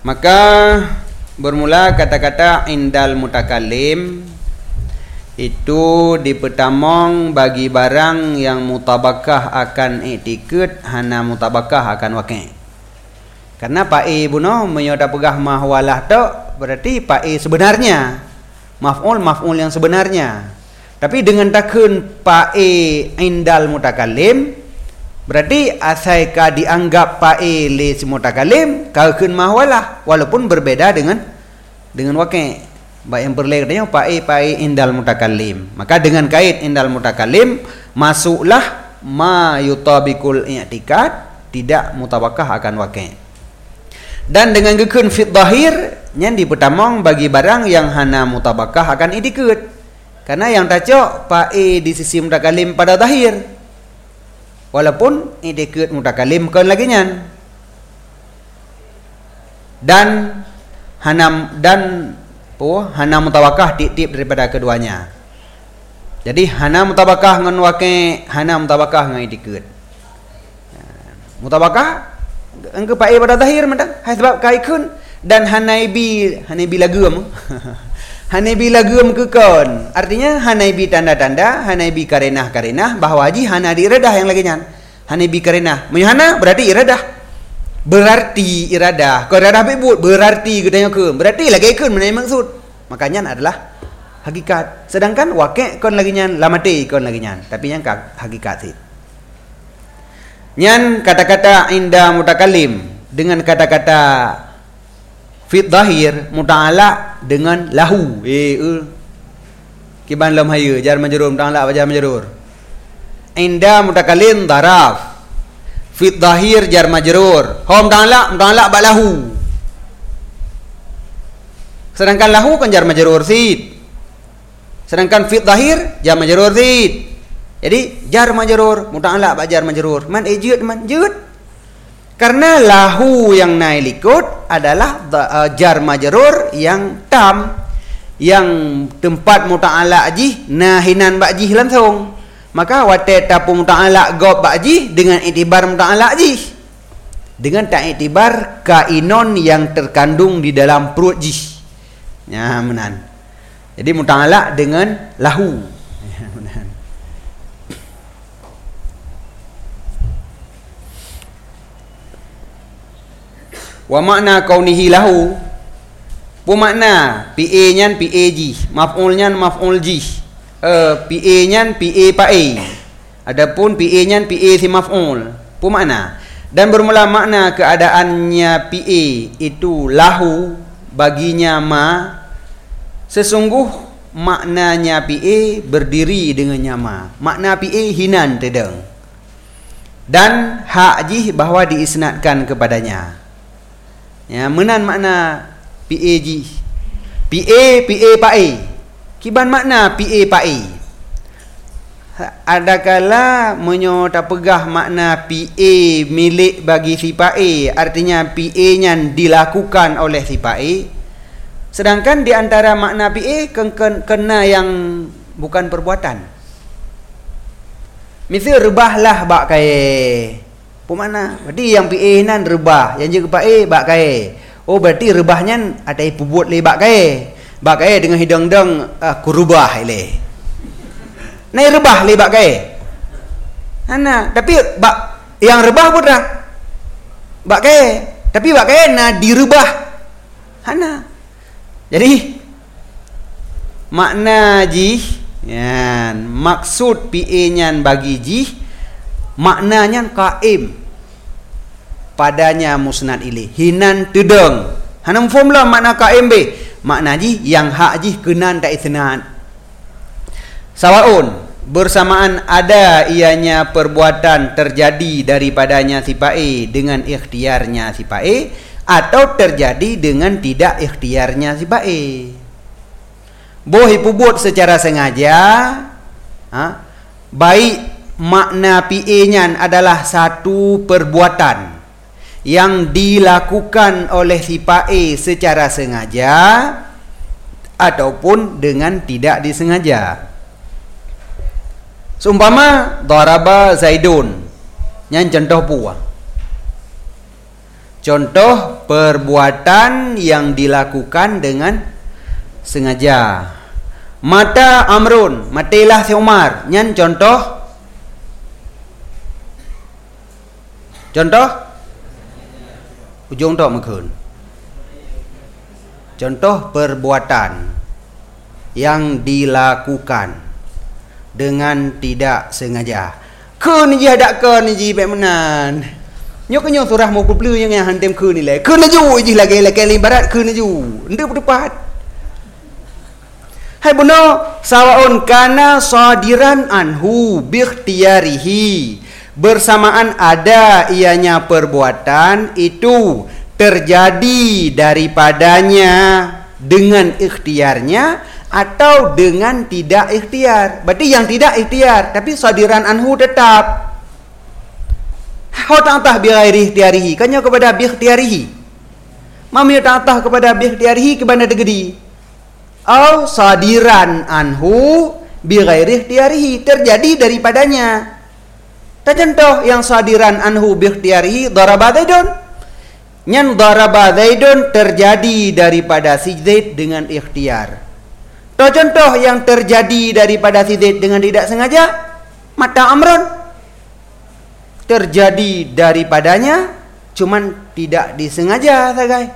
Maka bermula kata-kata indal mutakallim itu dipertamong bagi barang yang mutabakah akan i'tikad hana mutabakah akan waqi'. Karena pa'i buno menyoda pegah mahwalah tu berarti pa'i sebenarnya maf'ul yang sebenarnya. Tapi dengan takun pa'i indal mutakallim berarti asaika dianggap pa'i li mutakallim kakeun mahwalah walaupun berbeda dengan waqi'. Baik yang berlain katanya pa'i indal mutakallim. Maka dengan kait indal mutakallim masuklah ma yutabikul i'tikad, tidak mutabakah akan waqi'. Dan dengan gekun fit zahir yang dipertamong bagi barang yang hana mutabakah akan i'tikad. Karena yang tacok pa'i di sisi mutakallim pada zahir. Walaupun i'tikad mutakallim kan lagi nyan. Dan hana mutabakah tip-tip daripada keduanya. Jadi hana mutabakah dengan waqi', hana mutabakah dengan i'tikad. Mutabakah engke pa'i pada zahir mentang hai sebab kaikun dan hanaibi lagum. Hanaibi lagum kekon. Artinya hanaibi tanda-tanda, hanaibi karenah bahawa haji hana iradah yang lagi nyan. Hanaibi karenah. Menyana berarti iradah. Berarti iradah. Kalau iradah bebut berarti katanya ke. Berarti lagi ikun menai maksud. Makanya adalah hakikat. Sedangkan waqi' kon lagi nyan, lamati kon lagi nyan. Tapi yang hakikat sih. Nyan kata-kata inda mutakallim dengan kata-kata fit zahir muta'ala dengan lahu. Kiban lam hayu jar majrur muta'ala jar majrur. Inda mutakallim daraf. Fit zahir jar majrur. Hom muta'ala ba lahu. Sedangkan lahu kan jar majrur sid. Sedangkan fit zahir jar majrur sid. Jadi jar majrur muta'ala ba jar majrur. Man jud. Karena lahu yang nailikut adalah jar majrur yang tam, yang tempat muta'ala ajih nahinan ba'jih langsung. Maka wate tapu muta'ala gob ba'jih dengan itibar muta'ala ajih, dengan tak itibar kainon yang terkandung di dalam perut jih. Ya menan. Jadi muta'ala dengan lahu. Ya menan. Wa makna kaunihi lahu, pu makna PA nyan PA jih, maf'ul nyan maf'ul jih. PA nyan PA pa'i. Adapun PA nyan PA si maf'ul. Pu makna. Dan bermula makna keadaannya PA itu lahu baginya ma. Sesungguh maknanya PA berdiri dengannya ma. Makna PA hinan tedeng. Dan hak jih bahawa diisnadkan kepadanya. Ya, menan makna PA jih. PA pa'i. Kiban makna PA pa'i. Adakala menyota pegah makna PA milik bagi si pa'i, artinya PA nyan dilakukan oleh si pa'i. Sedangkan di antara makna PA kena yang bukan perbuatan. Misal rebahlah bak kai. Apa makna? Berarti yang PA nan rebah, yang juga pa'i bak kai. Oh berarti rebahnya ada pubut le bak kai. Bak kai dengan hidang-dang kurubah le. Nai rebah le bak kai. Ana, tapi bak yang rebah pun dah. Bak kai, tapi bak kai na direbah. Ana. Jadi makna jih, ya, maksud PA nyan bagi jih, maknanya qaim padanya musnad ilaih. Hinan tedeng. Hanam formula makna qaim be. Makna jih yang hak jih kenan tak isnad. Sawaun bersamaan ada ianya perbuatan terjadi daripadanya si pa'i dengan ikhtiarnya si pa'i, atau terjadi dengan tidak ikhtiarnya si pa'i. Boleh pubut secara sengaja, baik makna PA-nya adalah satu perbuatan yang dilakukan oleh si pa'i secara sengaja ataupun dengan tidak disengaja. Seumpama daraba Zaidun, yang contoh puah. Contoh perbuatan yang dilakukan dengan sengaja. Mata Amrun, matilah si Umar. Nyan contoh ujung tok mekun. Contoh perbuatan yang dilakukan dengan tidak sengaja. Kun je dak kun je baik menan. Nyok surah mau kuplu yang hantem kun ni le. Kun laju je lagi barat kun laju. Ndek berdepat. Hai buno sawaun kana sadiran anhu bi ikhtiyarihi. Bersamaan ada ianya perbuatan itu terjadi daripadanya dengan ikhtiarnya atau dengan tidak ikhtiar. Berarti yang tidak ikhtiar tapi sadiran anhu tetap. Hau ta'atah bi ghairi ikhtiarihi, kanya kepada bi ikhtiarihi. Mami ta'atah kepada bi ikhtiarihi ke mana tegedi? Au sadiran anhu bi ghairi ikhtiarihi, terjadi daripadanya. Tak contoh yang sadiran anhu bi ikhtiarihi daraba Zaidun. Nyan daraba Zaidun terjadi daripada si Zaid dengan ikhtiar. Tak contoh yang terjadi daripada si Zaid dengan tidak sengaja. Mata Amrun terjadi daripadanya cuman tidak disengaja sagai.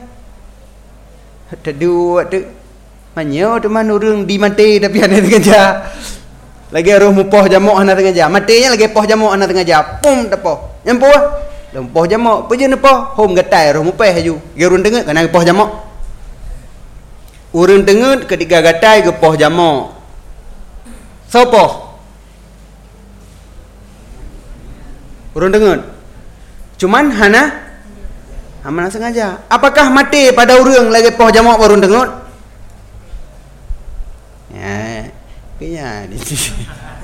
Tedu tu manyo teman urang di mati tapi ana sengaja. Lagi roh mupoh jamak ana sengaja. Matinya lagi poh jamak ana sengaja. Pum tepoh. Nyampu ah. Lempoh jamak peje nepoh. Hom gatai roh mupeh aju. Gerun denget kana poh jamak. Urang denget ketika gatai ke poh jamak. Sopoh. Urang denget. Cuman hana amanah sengaja. Apakah mati pada urang lagi poh jamak baru denget? Ya, kayaknya di sini.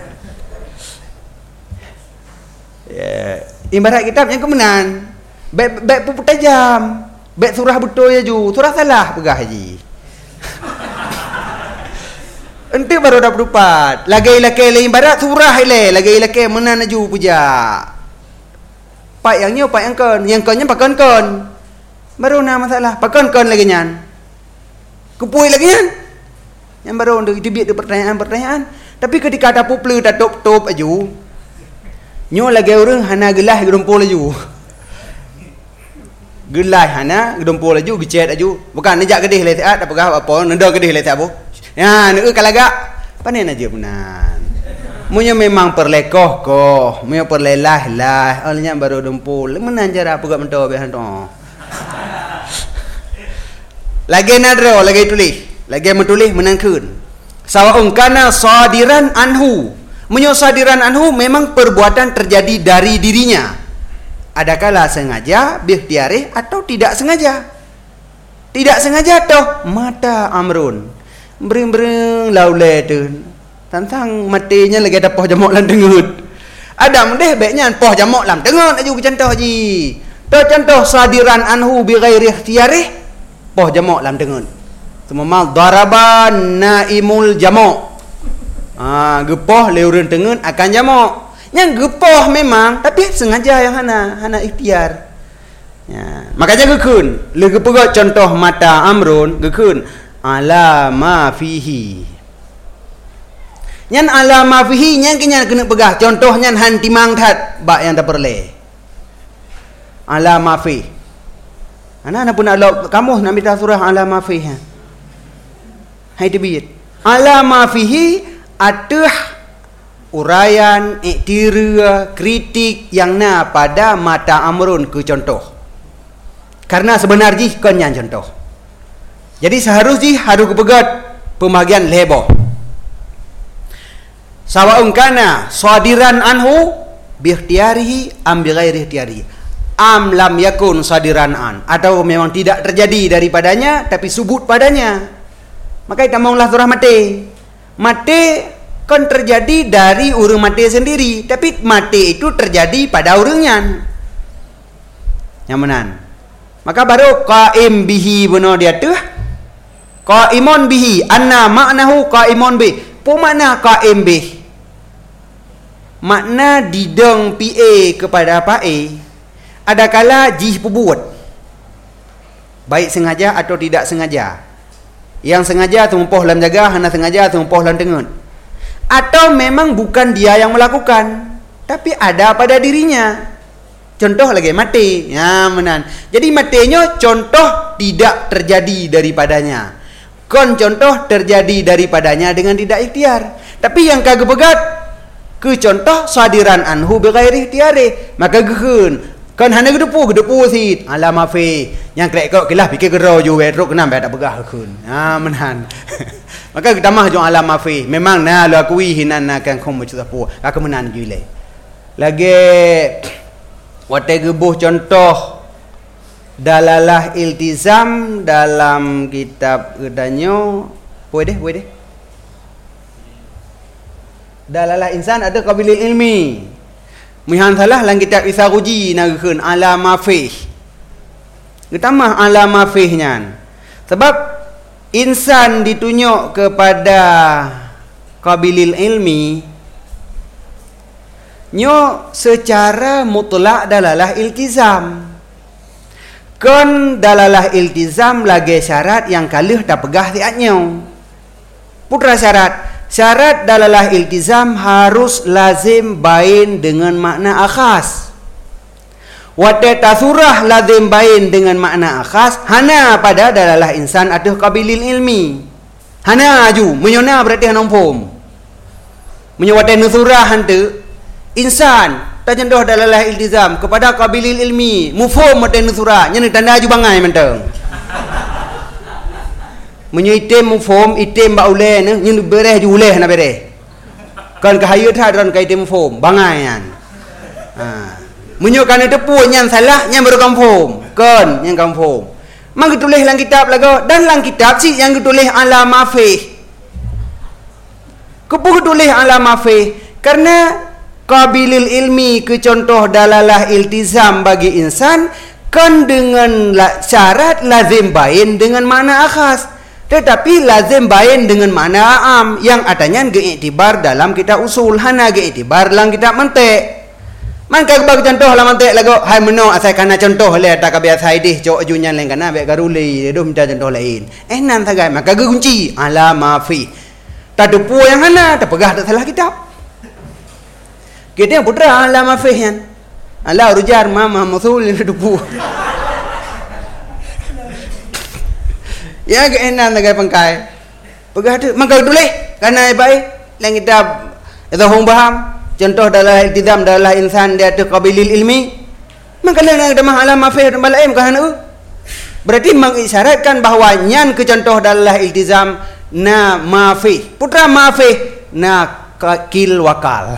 Ya, ibarat kitab yang kemenan. Baik puput tajam. Baik surah betul ya ju. Surah salah pegah haji. Ente baru dah berdupat. Lagi-lagi lain ibarat surah ile. Lagi-lagi menan aju puja. Pak yang nyo, pak yang kon. Yang konnya pak kon. Baru na masalah. Pak kon lagi nyan. Kupui lagi nyan. Yang baru untuk dibit pertanyaan-pertanyaan. Tapi ketika ada puplu dah top-top aju. Nyo lagi orang hana gelah gedompol aju. Gelah hana gedompol aju, gecet aju. Bukan nejak gedih le taat apa apa nenda gedih le tak apa. Ya, nak kalagak. Panen aja benar. Munyo memang perlekoh ko, munyo perlelah-lah. Olehnya baru dompol. Menan cara apa gak mento behan tu. Lagi nadro, lagi tulis. Lagi menulis menangkun. Sawaun kana sadiran anhu. Munyo sadiran anhu memang perbuatan terjadi dari dirinya. Adakala sengaja, biktiari atau tidak sengaja. Tidak sengaja toh mata Amrun. Bering-bering laule tu. Tantang matinya lagi ada poh jamak lam dengut. Adam deh baiknya poh jamak lam dengut aju contoh haji. Toh contoh sadiran anhu bi ghairi ikhtiyari poh jamak lam dengut. Semua daraba naimul jamak. Gepoh leureun tengen akan jamak. Yang gepoh memang tapi sengaja yang hana ikhtiar. Ya, makanya gekun. Le gepegot contoh mata Amrun gekun ala ma fihi. Nyan ala ma fihi nyan kena pegah. Contoh nyan han timang that bak yang tak perle. Ala ma fi. Ana pun nak kamu nak minta surah ala ma fi ha. Hai tebit. Ala ma fihi atuh uraian, iktiria, kritik yang na pada mata Amrun ke contoh. Karena sebenarnya kon yang contoh. Jadi seharusnya harus kepegat pembagian leboh. Sawaun kana sadiran anhu bi ikhtiyarihi am bi ghairi ikhtiyarihi. Am lam yakun sadiran an, atau memang tidak terjadi daripadanya tapi subut padanya. Maka kita maulah surah mati. Mati kan terjadi dari urang mati sendiri, tapi mati itu terjadi pada urangnya. Yang menan. Maka baru qaim bihi benar dia tu. Qaimun bihi anna maknahu qaimun bih. Apa makna qaim bih? Makna didong PA kepada apa A. Adakala jih perbuat. baik sengaja atau tidak sengaja. Yang sengaja tumpuh dalam jaga, hana sengaja tumpuh dalam tengut. Atau memang bukan dia yang melakukan, tapi ada pada dirinya. Contoh lagi mati, ya menan. Jadi matinya contoh tidak terjadi daripadanya. Kon contoh terjadi daripadanya dengan tidak ikhtiar. Tapi yang kagak begat ke contoh sadiran anhu bighairi ikhtiari, maka geun kon hana gedepu sit ala mafi yang krek kok kelah pikir gerau ju wedruk kenam tak begah keun. Ha menan. Maka kita mah jo ala mafi. Memang na lu akui hinan na kan khom cepu. Kak menan ju le. Lagi wate gebuh contoh dalalah iltizam dalam kitab gedanyo boleh deh. Dalalah insan ada qabilil ilmi. Mihan salah lang kitab isaruji nagakeun ala mafih. Getamah ala mafihnya. Sebab insan ditunjuk kepada qabilil ilmi nyo secara mutlak dalalah iltizam. Kon dalalah iltizam lagi syarat yang kalih tak pegah tiatnya. Putra syarat dalalah iltizam harus lazim bain dengan makna akhas. Wate tasurah lazim bain dengan makna akhas hana pada dalalah insan ada qabilil ilmi. Hana aju menyona berarti hana umpum. Menyawate nusurah hantu insan tak contoh dalalah iltizam kepada qabilil ilmi mufhum wate nusurah nyana tanda aju bangai menteng. Menyo item mufhum item ba ule ne nyen bereh ju uleh na bereh kan kahaya tha ron kai item mufhum bangai yan ha menyo kan tepu nyan salah nyan baru kampung kan nyan kampung mang tulis dalam kitab lagu dan dalam kitab si yang tulis ala mafih kepu tulis ala mafih karena qabilil ilmi ke contoh dalalah iltizam bagi insan kan dengan syarat lazim bain dengan makna akhas. Tetapi lazim bain dengan makna am yang adanya geiktibar dalam kitab usul hana geiktibar dalam kitab mantik. Man kag bag contoh lah mantik lagu hai meno asai kana contoh le tak biasa idih cok junyan lain kana be garuli do minta contoh lain. Nan tagai maka kunci ala mafi. Tak depu yang hana tak pegah tak salah kitab. Kita putra ala mafi yan. Ala rujar mama musul depu. Ya ke enan nagai pangkai. Pegah tu mangkau tulis karena baik lang kitab itu hong paham contoh dalam iltizam dalam insan dia tu qabilil ilmi maka lang ada mahalah mafih dan balaim kahana berarti mengisyaratkan bahawa nyan ke contoh dalam iltizam na mafih putra mafih na kil wakal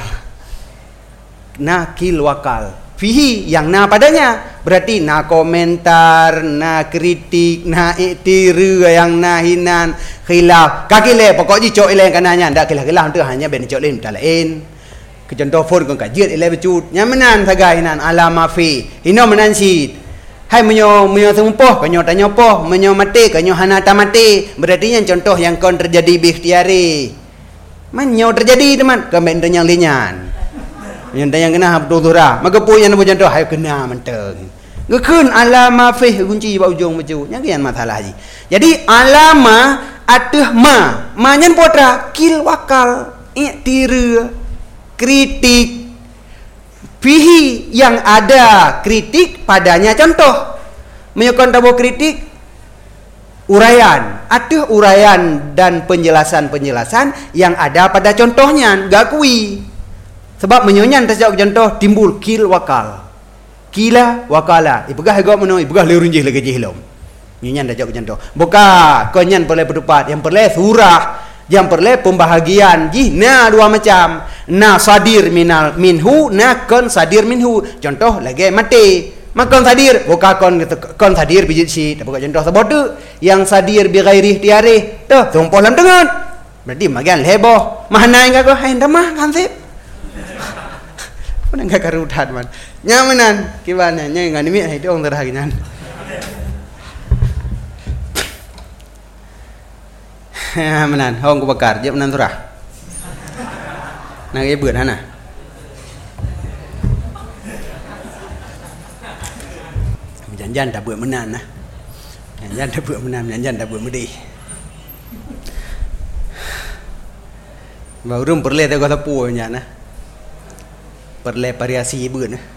fihi yang na padanya berarti na komentar, na kritik, na iktiru yang na hinan khilaf kakile pokok ji cok ile kananya ndak khilaf tu hanya ben cok lain tak lain ke contoh phone kon kajiat ile becut nyamanan sagai hinan alama fi hino menan sit hai menyo sempoh kanyo tanya poh menyo mati kanyo hana ta mati berarti yang contoh yang kon terjadi bi ikhtiari menyo terjadi teman komen yang linyan yang kena betul surah maka punya nama contoh hai kena menteng ngekun alama fih kunci ba ujung baju yang kian masalah ji jadi alama atuh ma nyen potra kil wakal iktiru kritik fihi yang ada kritik padanya contoh menyokon tabo kritik uraian atuh uraian dan penjelasan yang ada pada contohnya gak kui. Sebab menyonyan terjawab contoh timbul kil wakal. Kila wakala. Ibegah agak meno ibegah le runjih lagi jihilom. Menyonyan terjawab contoh. Buka konyan perle berdepat, yang perle surah, yang perle pembahagian. Ji na dua macam. Na sadir minhu, na kon sadir minhu. Contoh lagi mati. Makon sadir, buka kon sadir bijit si. Buka contoh sebab tu yang sadir bi ghairi ikhtiari. Tu sumpah dalam tengat. Berarti bagian heboh. Mana enggak kau hai ndamah kansip. Enggak karutan man nyamanan gimana nya enggak nimi itu orang terakhirnya menan hong ku bakar je menan surah nah ge beut hana janjan tak beut menan nah Nyan dah buat menam, nyan dah buat medih. Baru perle tu kata puan nyan nah. Perle variasi ibu nah.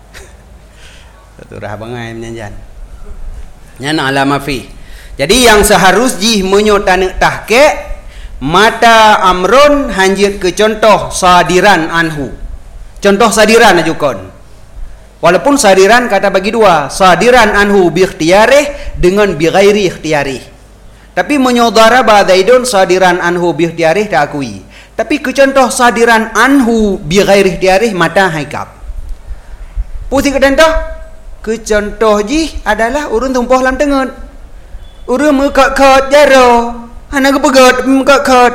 Tu rah bangai nyan. Nyan alama fi. Jadi yang seharusnya menyotanek tahqiq mata amrun hanjit ke contoh sadiran anhu. Contoh sadiran ajukan. Walaupun sadiran kata bagi dua, sadiran anhu bi ikhtiyarih dengan bi ghairi ikhtiyarih. Tapi menyodaraba Zaidun sadiran anhu bi ikhtiyarih tak akui. Tapi ke contoh sadiran anhu bi ghairi ikhtiyarih mata haikap. Putih ke contoh? Ke contoh ji adalah urun tumpuh lam tengut. Urun mekak-kat jaro. Hana ke pegat mekak-kat.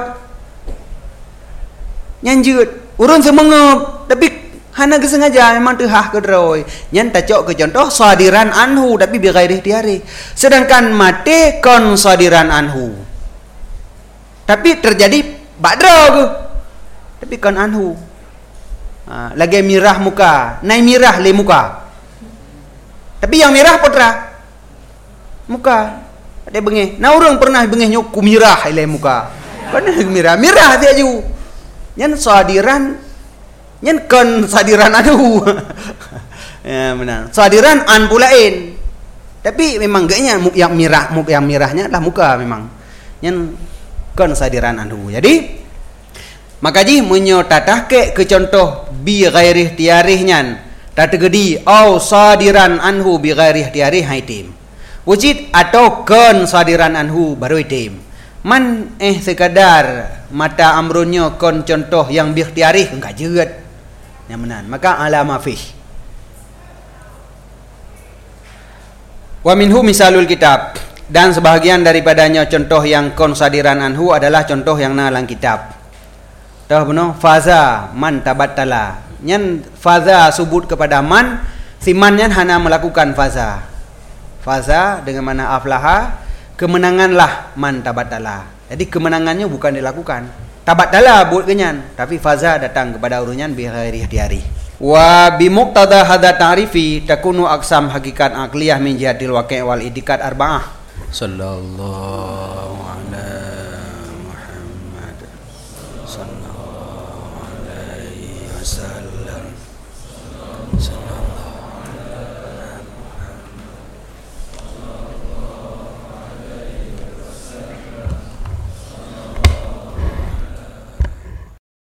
Nyanjut. Urun semangat. Tapi hana ke sengaja memang tehah ke deroi. Nyan tacok ke contoh sadiran anhu tapi bi ghairi ikhtiyarih. Sedangkan mate kon sadiran anhu. Tapi terjadi badra ke. Tapi kon anhu. Lagi mirah muka, naik mirah le muka. Tapi yang mirah putra muka. Ada bengih. Nah orang pernah bengih nyok kumirah ile muka. Kan mirah dia ju. Nyan sadiran nyan kon sadiran anu. Ya benar. Sadiran an pulain. Tapi memang gaknya yang mirahnya adalah muka memang. Nyan kon sadiran anu. Jadi maka ji menyotatahke ke contoh bi ghairi ikhtiyarih nyan. Tategedi au sadiran anhu bi ghairi ikhtiyarih haitim. Wujud atau kon sadiran anhu baru itim. Man sekadar mata amrunnya kon contoh yang bi ikhtiyarih enggak jeut. Yang benar. Maka alama fih. Wa minhu misalul kitab. Dan sebahagian daripadanya contoh yang kon sadiran anhu adalah contoh yang nalang kitab. Tahu benar? Faza man tabattala. Nyan faza subut kepada man, si man nyan hana melakukan faza. Faza dengan mana aflaha, kemenanganlah man tabattala. Jadi kemenangannya bukan dilakukan. Tabattala buat kenyan, tapi faza datang kepada urunyan bi ghairi ikhtiyari. Wa bi muqtada hadza ta'rifi takunu aqsam hakikat aqliyah min jihatil waqi' wal itikad arba'ah. Sallallahu alaihi